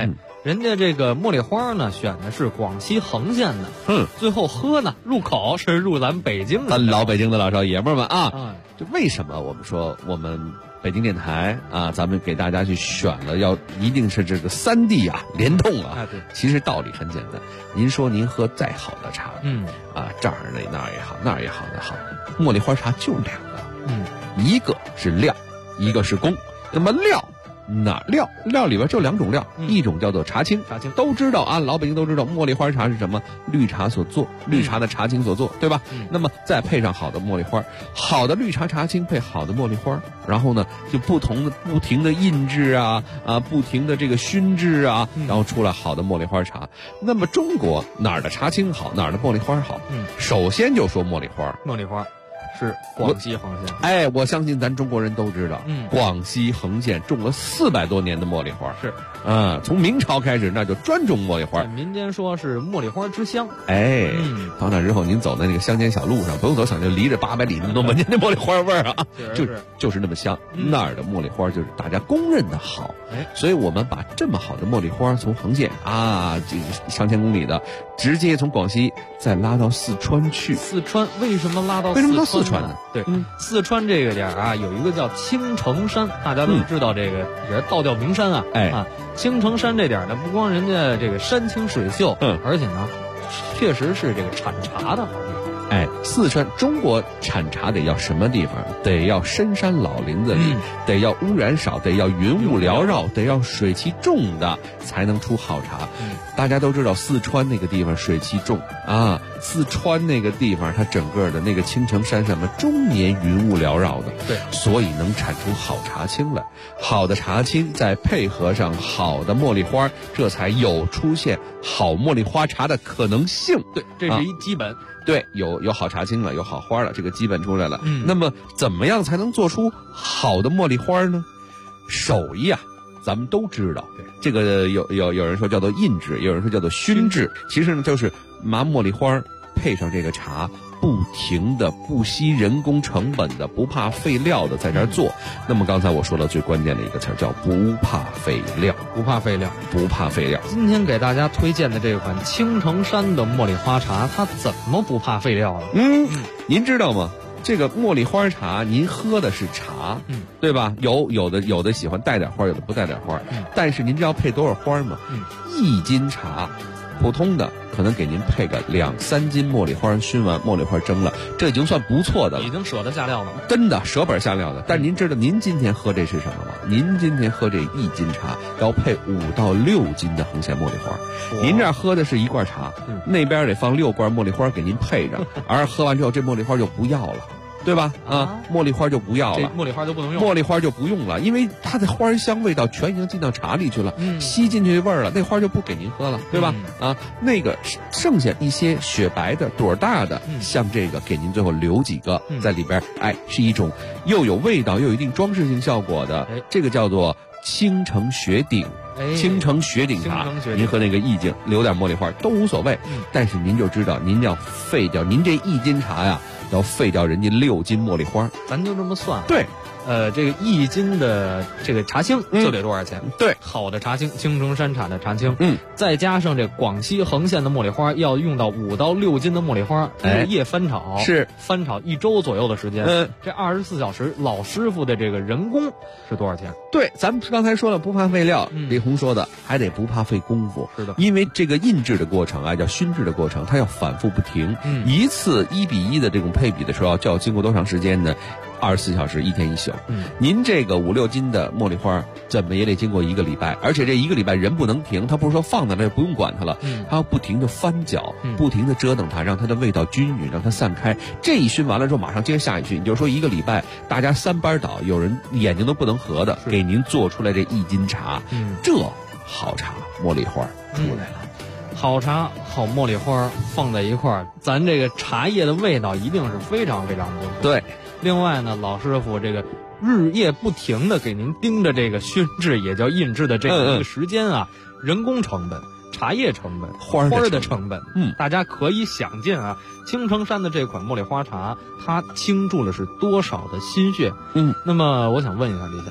人家这个茉莉花呢，选的是广西横县的，最后喝呢，入口是入咱北京的， 咱老北京的老少爷们儿们啊，这为什么我们说我们北京电台啊，咱们给大家去选了，要一定是这个3地啊联动啊。 对， 其实道理很简单，您说您喝再好的茶，这儿那那儿也好，那儿也好的好，茉莉花茶就2个，一个是料，一个是功。那么料里边就2种料，一种叫做茶青，都知道啊，老北京都知道，茉莉花茶是什么？绿茶所做，绿茶的茶青所做，对吧？那么再配上好的茉莉花，好的绿茶茶青配好的茉莉花，然后呢，就不停的印制啊，不停的这个熏制啊，然后出来好的茉莉花茶。那么中国哪儿的茶青好，哪儿的茉莉花好？首先就说茉莉花， 是广西横县。 我相信咱中国人都知道，广西横县种了400多年的茉莉花， 是从明朝开始那就专种茉莉花， 民间说是茉莉花之乡。 到那之后您走在那个乡间小路上，不用走小，就离着800里那么闻见那茉莉花味儿啊，就是那么香。那儿的茉莉花就是大家公认的好，所以我们把这么好的茉莉花从横县啊，这个上千公里的，直接从广西再拉到四川去。 四川为什么拉到四川呢？对，四川这个点啊，有一个叫青城山，大家都知道这个也是道教名山啊。青城山这点呢，不光人家这个山清水秀，而且呢，确实是这个产茶的好地方。 四川中国产茶得要什么地方？得要深山老林子里，得要污染少，得要云雾缭绕，得要水汽重的才能出好茶。大家都知道四川那个地方水汽重啊，四川那个地方它整个的那个青城山上面终年云雾缭绕的， 对， 所以能产出好茶青来。好的茶青再配合上好的茉莉花，这才有出现好茉莉花茶的可能性。 对，这是一基本。 对，有好茶青了，有好花了，这个基本出来了。那么怎么样才能做出好的茉莉花呢？手艺啊，咱们都知道，这个有人说叫做印制，有人说叫做熏制，其实呢就是拿茉莉花配上这个茶，不停的不惜人工成本的，不怕废料的在这儿做。那么刚才我说了最关键的一个词叫不怕废料， 不怕废料， 不怕废料。 今天给大家推荐的这款青城山的茉莉花茶，它怎么不怕废料呢？ 您知道吗？这个茉莉花茶，您喝的是茶，对吧？有的喜欢带点花，有的不带点花。但是您知道配多少花吗？1斤茶，普通的可能给您配个2-3斤茉莉花，熏完茉莉花蒸了，这已经算不错的了， 已经舍得下料了， 真的舍本下料的。但您知道您今天喝这是什么吗？您今天喝这1斤茶要配5到6斤的横线茉莉花。您这儿喝的是1罐茶，那边得放6罐茉莉花给您配着，而喝完之后这茉莉花就不要了。对吧？茉莉花就不要了， 茉莉花就不能用， 茉莉花就不用了，因为它的花香味道全已经进到茶里去了，吸进去味儿了，那花就不给您喝了，对吧？那个剩下一些雪白的朵大的，像这个给您最后留几个在里边，是一种又有味道又有一定装饰性效果的，这个叫做青城雪顶。青城雪顶茶，您喝那个意境留点茉莉花都无所谓，但是您就知道您要废掉您这1斤茶呀，要废掉人家6斤茉莉花， 咱就这么算。 对， 这个1斤的这个茶青就得多少钱？ 对， 好的茶青，青城山产的茶青，再加上这广西横县的茉莉花，要用到5到6斤的茉莉花，日夜翻炒， 是翻炒1周左右的时间。这24小时老师傅的这个人工是多少钱？ 对，咱们刚才说了不怕废料，李红说的还得不怕费功夫。 是的， 因为这个印制的过程叫熏制的过程，它要反复不停，一次1比1的这种配比的时候，就要经过多长时间呢？24小时1天1宿。您这个5、6斤的茉莉花，怎么也得经过1个礼拜，而且这1个礼拜人不能停，他不是说放在那不用管它了，他要不停的翻搅，不停的折腾它，让它的味道均匀，让它散开。这一熏完了之后，马上接着下一熏，也就是说1个礼拜，大家3班倒，有人眼睛都不能合的，给您做出来这1斤茶，这好茶茉莉花出来了。 好茶好茉莉花放在一块儿，咱这个茶叶的味道一定是非常非常不错。 对。 另外呢，老师傅这个日夜不停的给您盯着这个熏制，也叫印制的这个时间啊，人工成本、茶叶成本、花的成本，大家可以想见啊，青城山的这款茉莉花茶，它倾注了是多少的心血。那么我想问一下李想，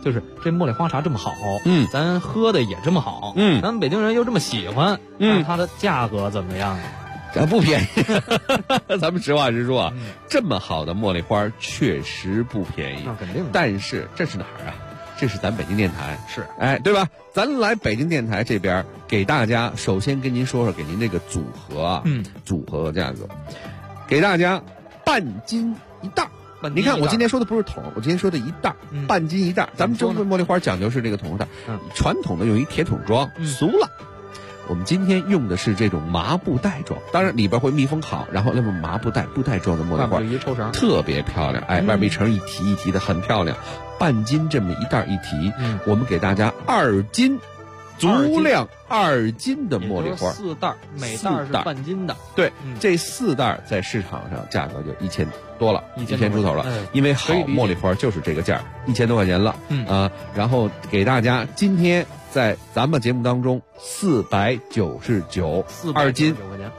就是这茉莉花茶这么好，咱喝的也这么好，咱们北京人又这么喜欢，它的价格怎么样？ 不便宜，咱们实话实说啊，这么好的茉莉花确实不便宜， 那肯定的。 但是这是哪儿啊？这是咱北京电台， 是， 对吧？咱来北京电台这边给大家首先跟您说说，给您这个组合啊，组合价格，给大家半斤一袋。你看，我今天说的不是桶，我今天说的一袋，半斤一袋。咱们中国茉莉花讲究是这个桶袋，传统的用一铁桶装，俗了。我们今天用的是这种麻布袋装，当然里边会密封好，然后那种麻布袋装的茉莉花， 一抽绳特别漂亮，外面一层一提一提的，很漂亮。半斤这么一袋一提，我们给大家2斤，足量2斤的茉莉花 ，4袋，每袋是半斤的。 对，这4袋在市场上价格就1000多了，1000出头了，因为好茉莉花就是这个价，1000多块钱了，然后给大家今天在咱们节目当中499， 2斤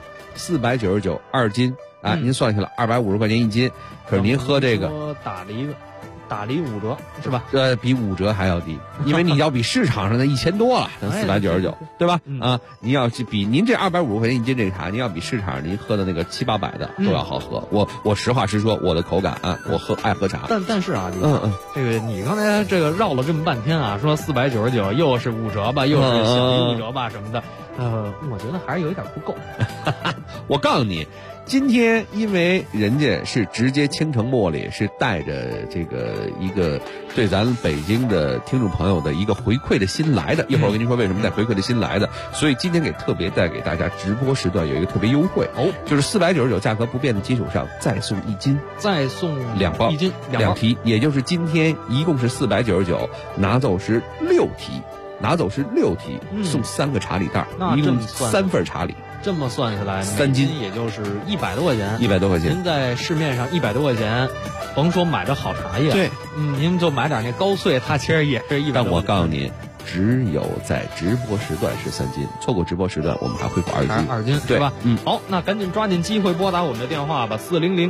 ，499 2斤啊，您算下来250块钱1斤，可是您喝这个打了一5折是吧？ 比5折还要低，因为你要比市场上的1000多了，那499，对吧？您要是比您这250块钱1斤这个茶，您要比市场上您喝的那个700、800的都要好喝。我实话实说，我的口感啊，我爱喝茶。 但是啊，这个你刚才这个绕了这么半天啊，说499又是5折吧，又是小于5折吧什么的，我觉得还是有一点不够。 我告诉你。今天因为人家是直接青城茉莉，是带着这个一个对咱北京的听众朋友的一个回馈的心来的。一会儿我跟您说为什么带回馈的心来的。所以今天特别带给大家直播时段有一个特别优惠就是499价格不变的基础上再送1斤， 再送 2包，1斤2提，也就是今天一共是499，拿走是6提，送3个茶礼袋，一共3份茶礼。 这么算下来 ，3斤也就是100多块钱。 100多块钱， 您在市面上100多块钱，甭说买着好茶叶， 对， 您就买点那高碎，它其实也是100多块钱。 但我告诉您，只有在直播时段是3斤，错过直播时段我们还会付2斤， 对吧？好，那赶紧抓紧机会拨打我们的电话吧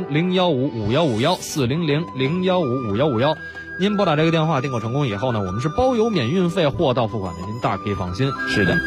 ，400-015-5151，400-015-5151。您拨打这个电话订购成功以后呢，我们是包邮免运费，货到付款的，您大可以放心。 是的。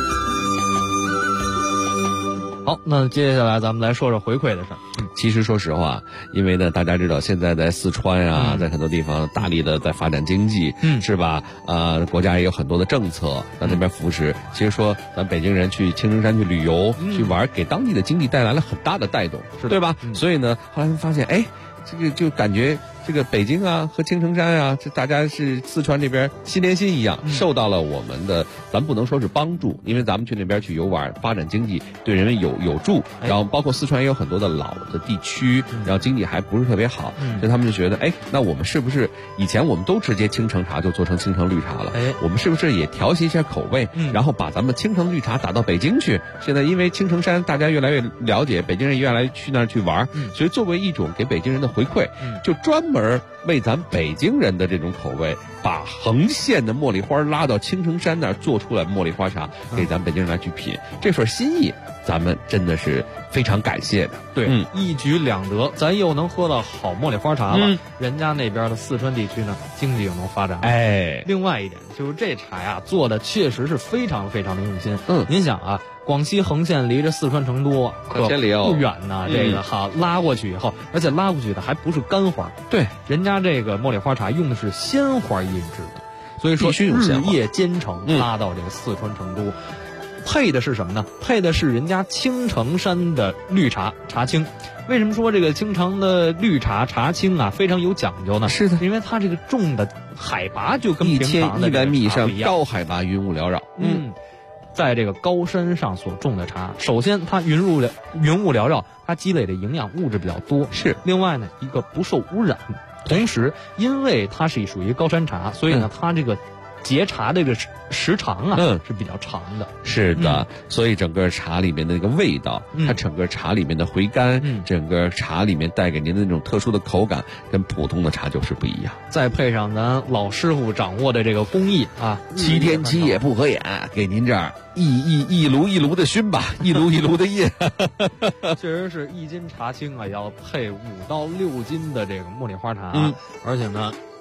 好，那接下来咱们来说说回馈的事儿。 其实说实话，因为呢，大家知道现在在四川啊，在很多地方大力的在发展经济，是吧？国家也有很多的政策在那边扶持。其实说咱北京人去青城山去旅游、去玩，给当地的经济带来了很大的带动，对吧？所以呢，后来发现，这个就感觉这个北京啊和青城山啊，这大家是四川这边心连心一样，受到了我们的，咱不能说是帮助，因为咱们去那边去游玩，发展经济对人们有助。然后包括四川也有很多的老的地区，然后经济还不是特别好，所以他们就觉得，那我们是不是以前我们都直接青城茶就做成青城绿茶了？我们是不是也调节一下口味，然后把咱们青城绿茶打到北京去？现在因为青城山大家越来越了解，北京人越来越去那儿去玩，所以作为一种给北京人的回馈，就专门为咱北京人的这种口味，把横线的茉莉花拉到青城山那儿做出来茉莉花茶，给咱北京人来去品，这份心意咱们真的是非常感谢的。 对，一举两得，咱又能喝到好茉莉花茶了，人家那边的四川地区呢，经济又能发展。另外一点就是这茶呀做的确实是非常非常的用心。您想啊，广西横线离着四川成都可不远呢，这个拉过去以后，而且拉过去的还不是干花， 对， 人家这个茉莉花茶用的是鲜花印制的，所以说日夜兼程拉到这个四川成都。配的是什么呢？配的是人家青城山的绿茶青。为什么说这个青城的绿茶青啊非常有讲究呢？ 是的， 因为它这个种的海拔就跟平常的 1100米以上高海拔云雾缭绕。 在这个高山上所种的茶，首先它云雾缭绕，它积累的营养物质比较多。 是， 另外呢，一个不受污染，同时因为它是属于高山茶，所以呢，它这个结茶的这个时长啊，是比较长的。 是的，所以整个茶里面的那个味道，它整个茶里面的回甘，整个茶里面带给您的那种特殊的口感，跟普通的茶就是不一样。 再配上咱老师傅掌握的这个工艺啊 ，7天7夜不合眼，给您这儿一炉一炉的熏吧，一炉一炉的印。 确实是1斤茶青啊，要配5到6斤的这个茉莉花茶，而且呢，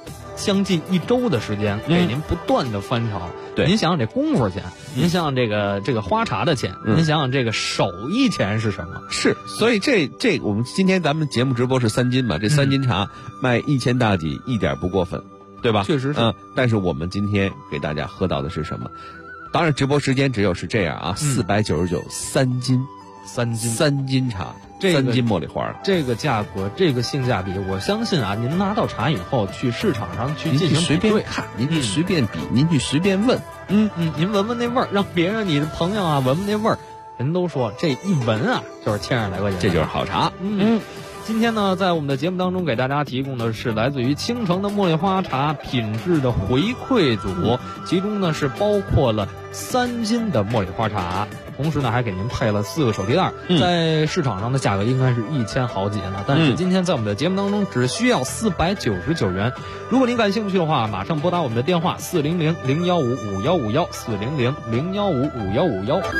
将近1周的时间，给您不断的翻炒。 对， 您想想这功夫钱，您想想这个花茶的钱，您想想这个手艺钱是什么？ 是，所以这我们今天咱们节目直播是3斤嘛，这3斤茶卖1000大几，一点不过分，对吧？ 确实是。 但是我们今天给大家喝到的是什么？当然直播时间只有是这样啊，499 3斤，3斤茶。3斤茉莉花， 这个价格，这个性价比，我相信啊，您拿到茶以后，去市场上去进行随便看，您去随便比，您去随便问， 您闻闻那味儿，让别人你的朋友啊闻闻那味儿，人都说这一闻啊就是1000来块钱， 这就是好茶。 今天呢，在我们的节目当中给大家提供的是来自于青城的茉莉花茶品质的回馈组，其中呢是包括了3斤的茉莉花茶，同时呢还给您配了4个手提袋，在市场上的价格应该是1000好几呢，但是今天在我们的节目当中只需要499元。如果您感兴趣的话，马上拨打我们的电话400-015-5151，400-015-5151。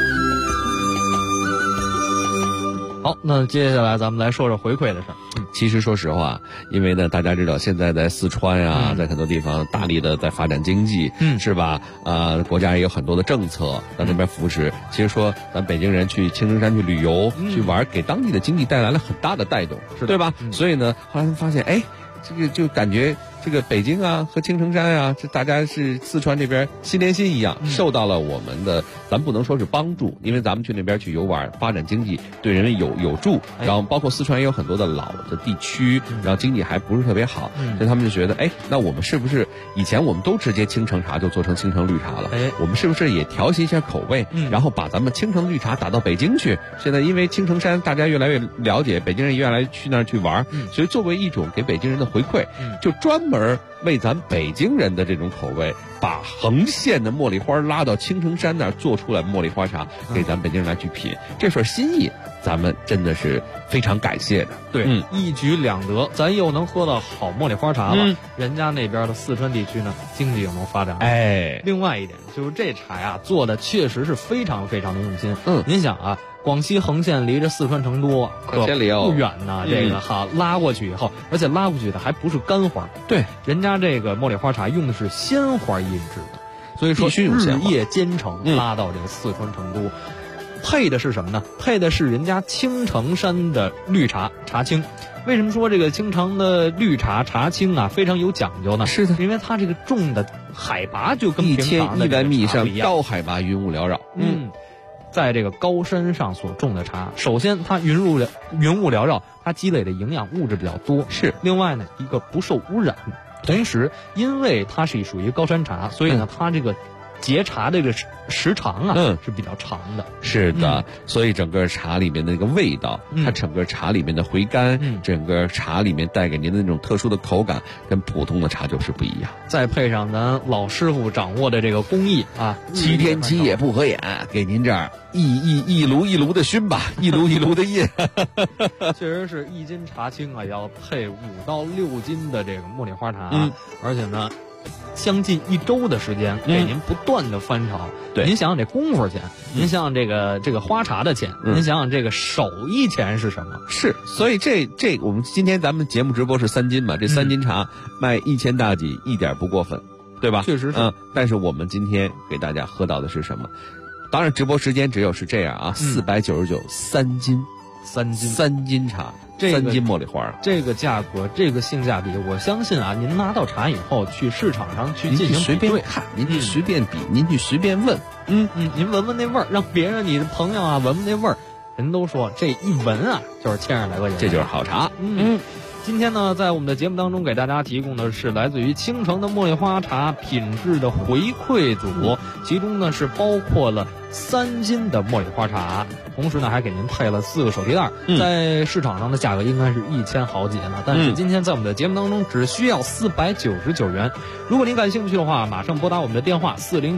好，那接下来咱们来说说回馈的事儿。 其实说实话，因为呢，大家知道现在在四川呀，在很多地方大力的在发展经济，是吧？国家也有很多的政策到那边扶持。其实说咱北京人去青城山去旅游、去玩，给当地的经济带来了很大的带动，对吧？所以呢，后来他们发现，哎，这个就感觉这个北京啊和青城山啊，这大家是四川这边心连心一样，受到了我们的，咱不能说是帮助，因为咱们去那边去游玩，发展经济对人有助，然后包括四川也有很多的老的地区，然后经济还不是特别好，所以他们就觉得，哎，那我们是不是以前我们都直接青城茶就做成青城绿茶了？我们是不是也调节一下口味，然后把咱们青城绿茶打到北京去？现在因为青城山大家越来越了解，北京人越来越去那儿去玩，所以作为一种给北京人的回馈，就专门为咱北京人的这种口味，把横线的茉莉花拉到青城山那儿做出来茉莉花茶，给咱北京人来去品，这份心意咱们真的是非常感谢的。 对，一举两得，咱又能喝到好茉莉花茶了，人家那边的四川地区呢，经济又能发展。另外一点就是这茶呀做的确实是非常非常的用心。您想啊，广西横线离着四川成都可不远呢，这个拉过去以后，而且拉过去的还不是干花，对，人家这个茉莉花茶用的是鲜花印制的，所以说日夜兼程拉到这个四川成都。配的是什么呢？配的是人家青城山的绿茶茶青。为什么说这个青城的绿茶茶青啊非常有讲究呢？是的，因为它这个种的海拔就跟平常的 1100米以上高海拔云雾缭绕。 在这个高山上所种的茶，首先它云雾缭绕，它积累的营养物质比较多。是，另外呢，一个不受污染，同时因为它是属于高山茶，所以呢，它这个结茶的这个时长啊，是比较长的。 是的，所以整个茶里面的那个味道，它整个茶里面的回甘，整个茶里面带给您的那种特殊的口感，跟普通的茶就是不一样。 再配上咱老师傅掌握的这个工艺啊 ，7天7夜不合眼，给您这儿一炉一炉的熏吧，一炉一炉的印。 确实是1斤茶青啊，要配5到6斤的这个茉莉花茶，而且呢，将近1周的时间给您不断的翻炒。对，您想想这功夫钱，您想想这个花茶的钱，您想想这个手艺钱是什么？ 是，所以这我们今天咱们节目直播是3斤嘛，这3斤茶卖1000大几，一点不过分，对吧？ 确实是。 但是我们今天给大家喝到的是什么？当然直播时间只有是这样啊，499 3斤茶。3斤茉莉花， 这个价格，这个性价比，我相信啊，您拿到茶以后，去市场上去进行随便看，您去随便比，您去随便问， 您闻闻那味儿，让别人你的朋友啊闻闻那味儿，人都说这一闻啊就是1000来块钱， 这就是好茶。 今天呢，在我们的节目当中给大家提供的是来自于青城的茉莉花茶品质的回馈组，其中呢是包括了3斤的茉莉花茶，同时呢还给您配了4个手提袋，在市场上的价格应该是1000好几呢，但是今天在我们的节目当中只需要499元。如果您感兴趣的话，马上拨打我们的电话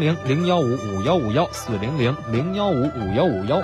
400-015-5151，400-015-5151。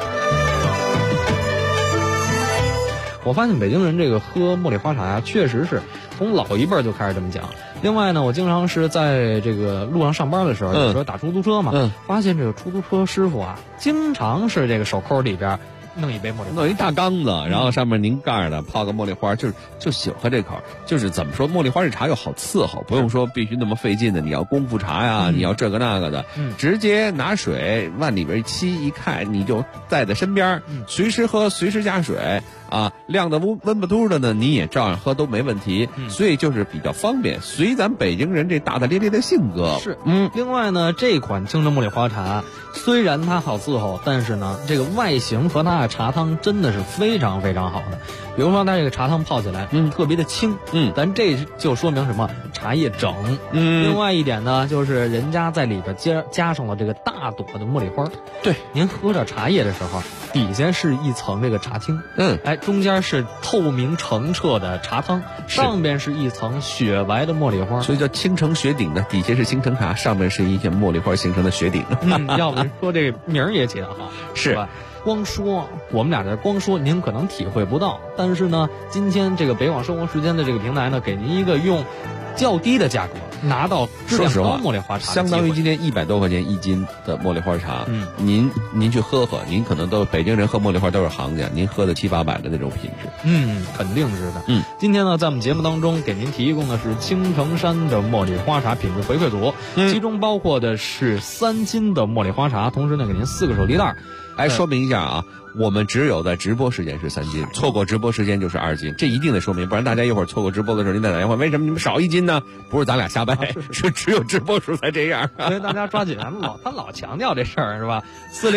我发现北京人这个喝茉莉花茶呀，确实是从老一辈就开始这么讲。另外呢，我经常是在这个路上上班的时候，有时候打出租车嘛，发现这个出租车师傅啊，经常是这个手扣里边弄一杯茉莉花， 弄一大缸子，然后上面拧盖的，泡个茉莉花，就喜欢这口。就是怎么说，茉莉花这茶又好伺候，不用说必须那么费劲的，你要功夫茶呀，你要这个那个的，直接拿水往里边一沏一看，你就带在身边，随时喝，随时加水。啊，晾的温不嘟的呢，你也照样喝都没问题，所以就是比较方便，随咱北京人这大大咧咧的性格。 是，另外呢，这款清蒸茉莉花茶虽然它好伺候，但是呢，这个外形和它的茶汤真的是非常非常好的。比如说它这个茶汤泡起来，特别的清，咱这就说明什么？茶叶整。另外一点呢，就是人家在里边加上了这个大朵的茉莉花。 对， 您喝着茶叶的时候，底下是一层这个茶青，中间是透明澄澈的茶汤，上边是一层雪白的茉莉花， 所以叫青城雪顶的，底下是星辰茶，上面是一片茉莉花形成的雪顶。 要不说这个名儿也起得好，是吧？光说我们俩这光说，您可能体会不到，但是呢，今天这个北广生活时间的这个平台呢，给您一个用较低的价格拿到质量高茉莉花茶， 相当于今天100多块钱1斤的茉莉花茶。您去喝喝，您可能都北京人喝茉莉花都是行家，您喝的700-800的那种品质。 肯定是的。今天呢，在我们节目当中给您提供的是青城山的茉莉花茶品质回馈组，其中包括的是3斤的茉莉花茶，同时呢给您4个手提袋。 说明一下啊，我们只有在直播时间是3斤，错过直播时间就是2斤，这一定得说明，不然大家一会儿错过直播的时候您再打电话，为什么你们少1斤呢？不是咱俩瞎掰，是只有直播时候才这样。 所以大家抓紧，他老强调这事儿是吧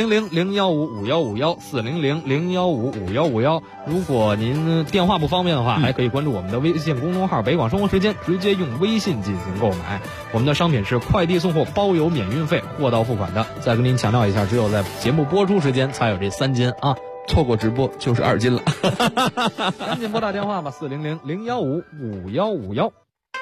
？400-015-5151，400-015-5151。如果您电话不方便的话，还可以关注我们的微信公众号北广生活时间，直接用微信进行购买。我们的商品是快递送货包邮免运费，货到付款的。再跟您强调一下，只有在节目播出时间才有这3斤啊， 错过直播就是2斤了。 赶紧拨打电话吧，400-015-5151。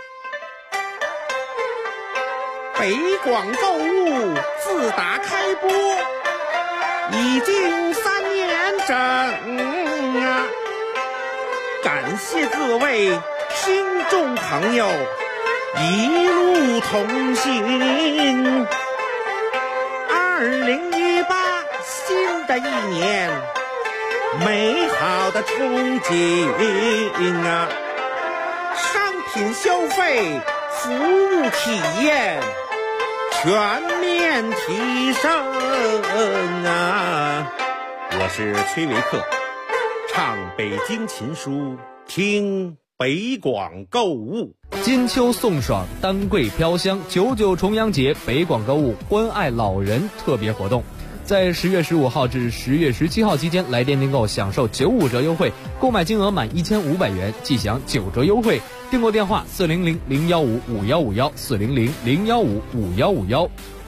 北广购物自打开播已经3年整啊，感谢各位听众朋友一路同行。2018新的一年，美好的憧憬啊，商品消费、服务体验全面提升啊！我是崔维克，唱北京琴书，听北广购物。 金秋送爽，丹桂飘香，99重阳节北广购物关爱老人特别活动，在10月15号至10月17号期间来电订购享受95折优惠，购买金额满1500元即享9折优惠。订购电话400-015-5151，400-015-5151。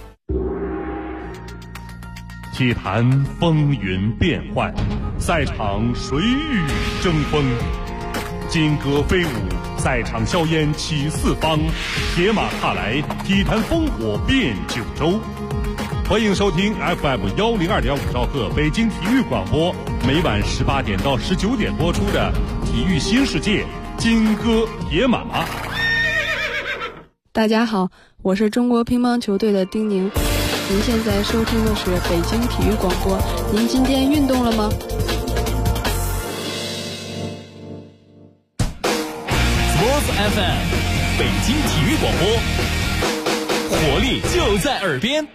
体坛风云变幻，赛场水雨争锋，金戈飞舞，赛场硝烟起四方，铁马踏来，体坛烽火遍九州。欢迎收听 FM102.5兆赫北京体育广播，每晚18点到19点播出的《体育新世界》金戈铁马。 大家好，我是中国乒乓球队的丁宁。您现在收听的是北京体育广播。您今天运动了吗 ？Sports FM， 北京体育广播，活力就在耳边。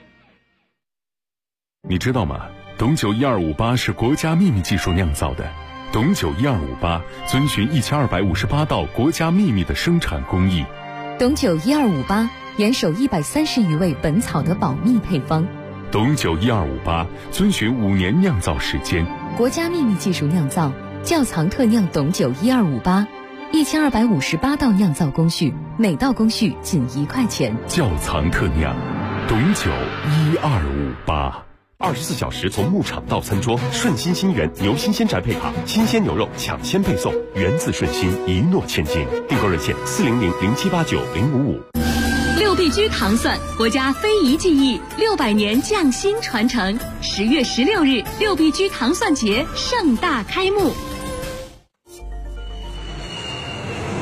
你知道吗？董酒1258是国家秘密技术酿造的。董酒1258遵循1258道国家秘密的生产工艺。 董酒1258严守130余味本草的保密配方。 董酒1258遵循5年酿造时间， 国家秘密技术酿造，窖藏特酿董酒1258，1258道酿造工序，每道工序仅1块钱。 窖藏特酿，董酒1258。 24小时从牧场到餐桌，顺心新源牛新鲜宅配卡，新鲜牛肉抢先配送，源自顺心，一诺千金。订购热线400-0789-055。 六必居糖蒜，国家非遗技艺600年匠心传承。10月16日，六必居糖蒜节盛大开幕。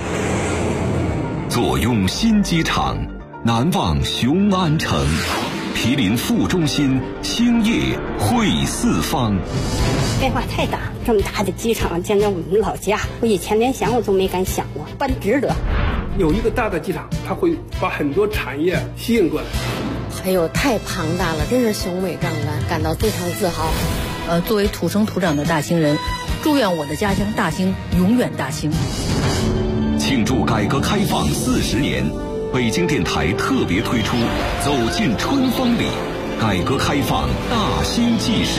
坐拥新机场，难忘雄安城。 毗邻副中心，星夜会四方。 变化太大，这么大的机场建在我们老家，我以前连想我都没敢想过，办值得。 有一个大的机场，它会把很多产业吸引过来。 还有太庞大了，真是雄伟壮观，感到非常自豪。 作为土生土长的大兴人，祝愿我的家乡大兴永远大兴。 庆祝改革开放40年，北京电台特别推出《走进春风里》，改革开放大兴纪事。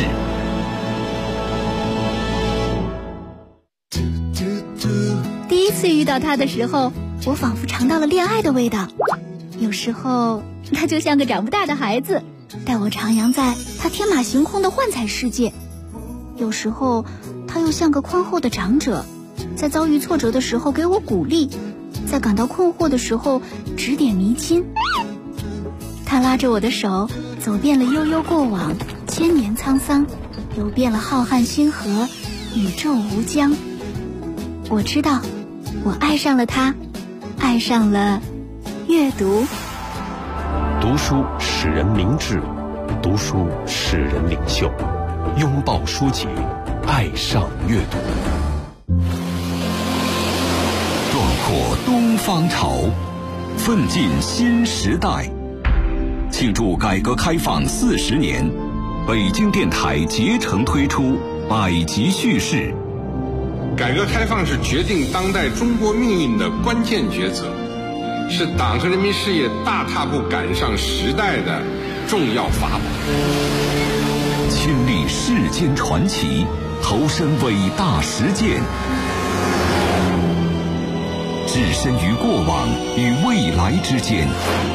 第一次遇到他的时候，我仿佛尝到了恋爱的味道。有时候他就像个长不大的孩子，带我徜徉在他天马行空的幻彩世界。有时候他又像个宽厚的长者，在遭遇挫折的时候给我鼓励，在感到困惑的时候指点迷津。他拉着我的手，走遍了悠悠过往，千年沧桑，游遍了浩瀚星河，宇宙无疆。我知道，我爱上了他，爱上了阅读。 读书使人明智，读书使人领袖。拥抱书籍，爱上阅读。 壮阔东方潮，奋进新时代。庆祝改革开放40年，北京电台竭诚推出百集叙事。 改革开放是决定当代中国命运的关键抉择，是党和人民事业大踏步赶上时代的重要法宝。 亲历世间传奇，投身伟大实践，置身于过往与未来之间，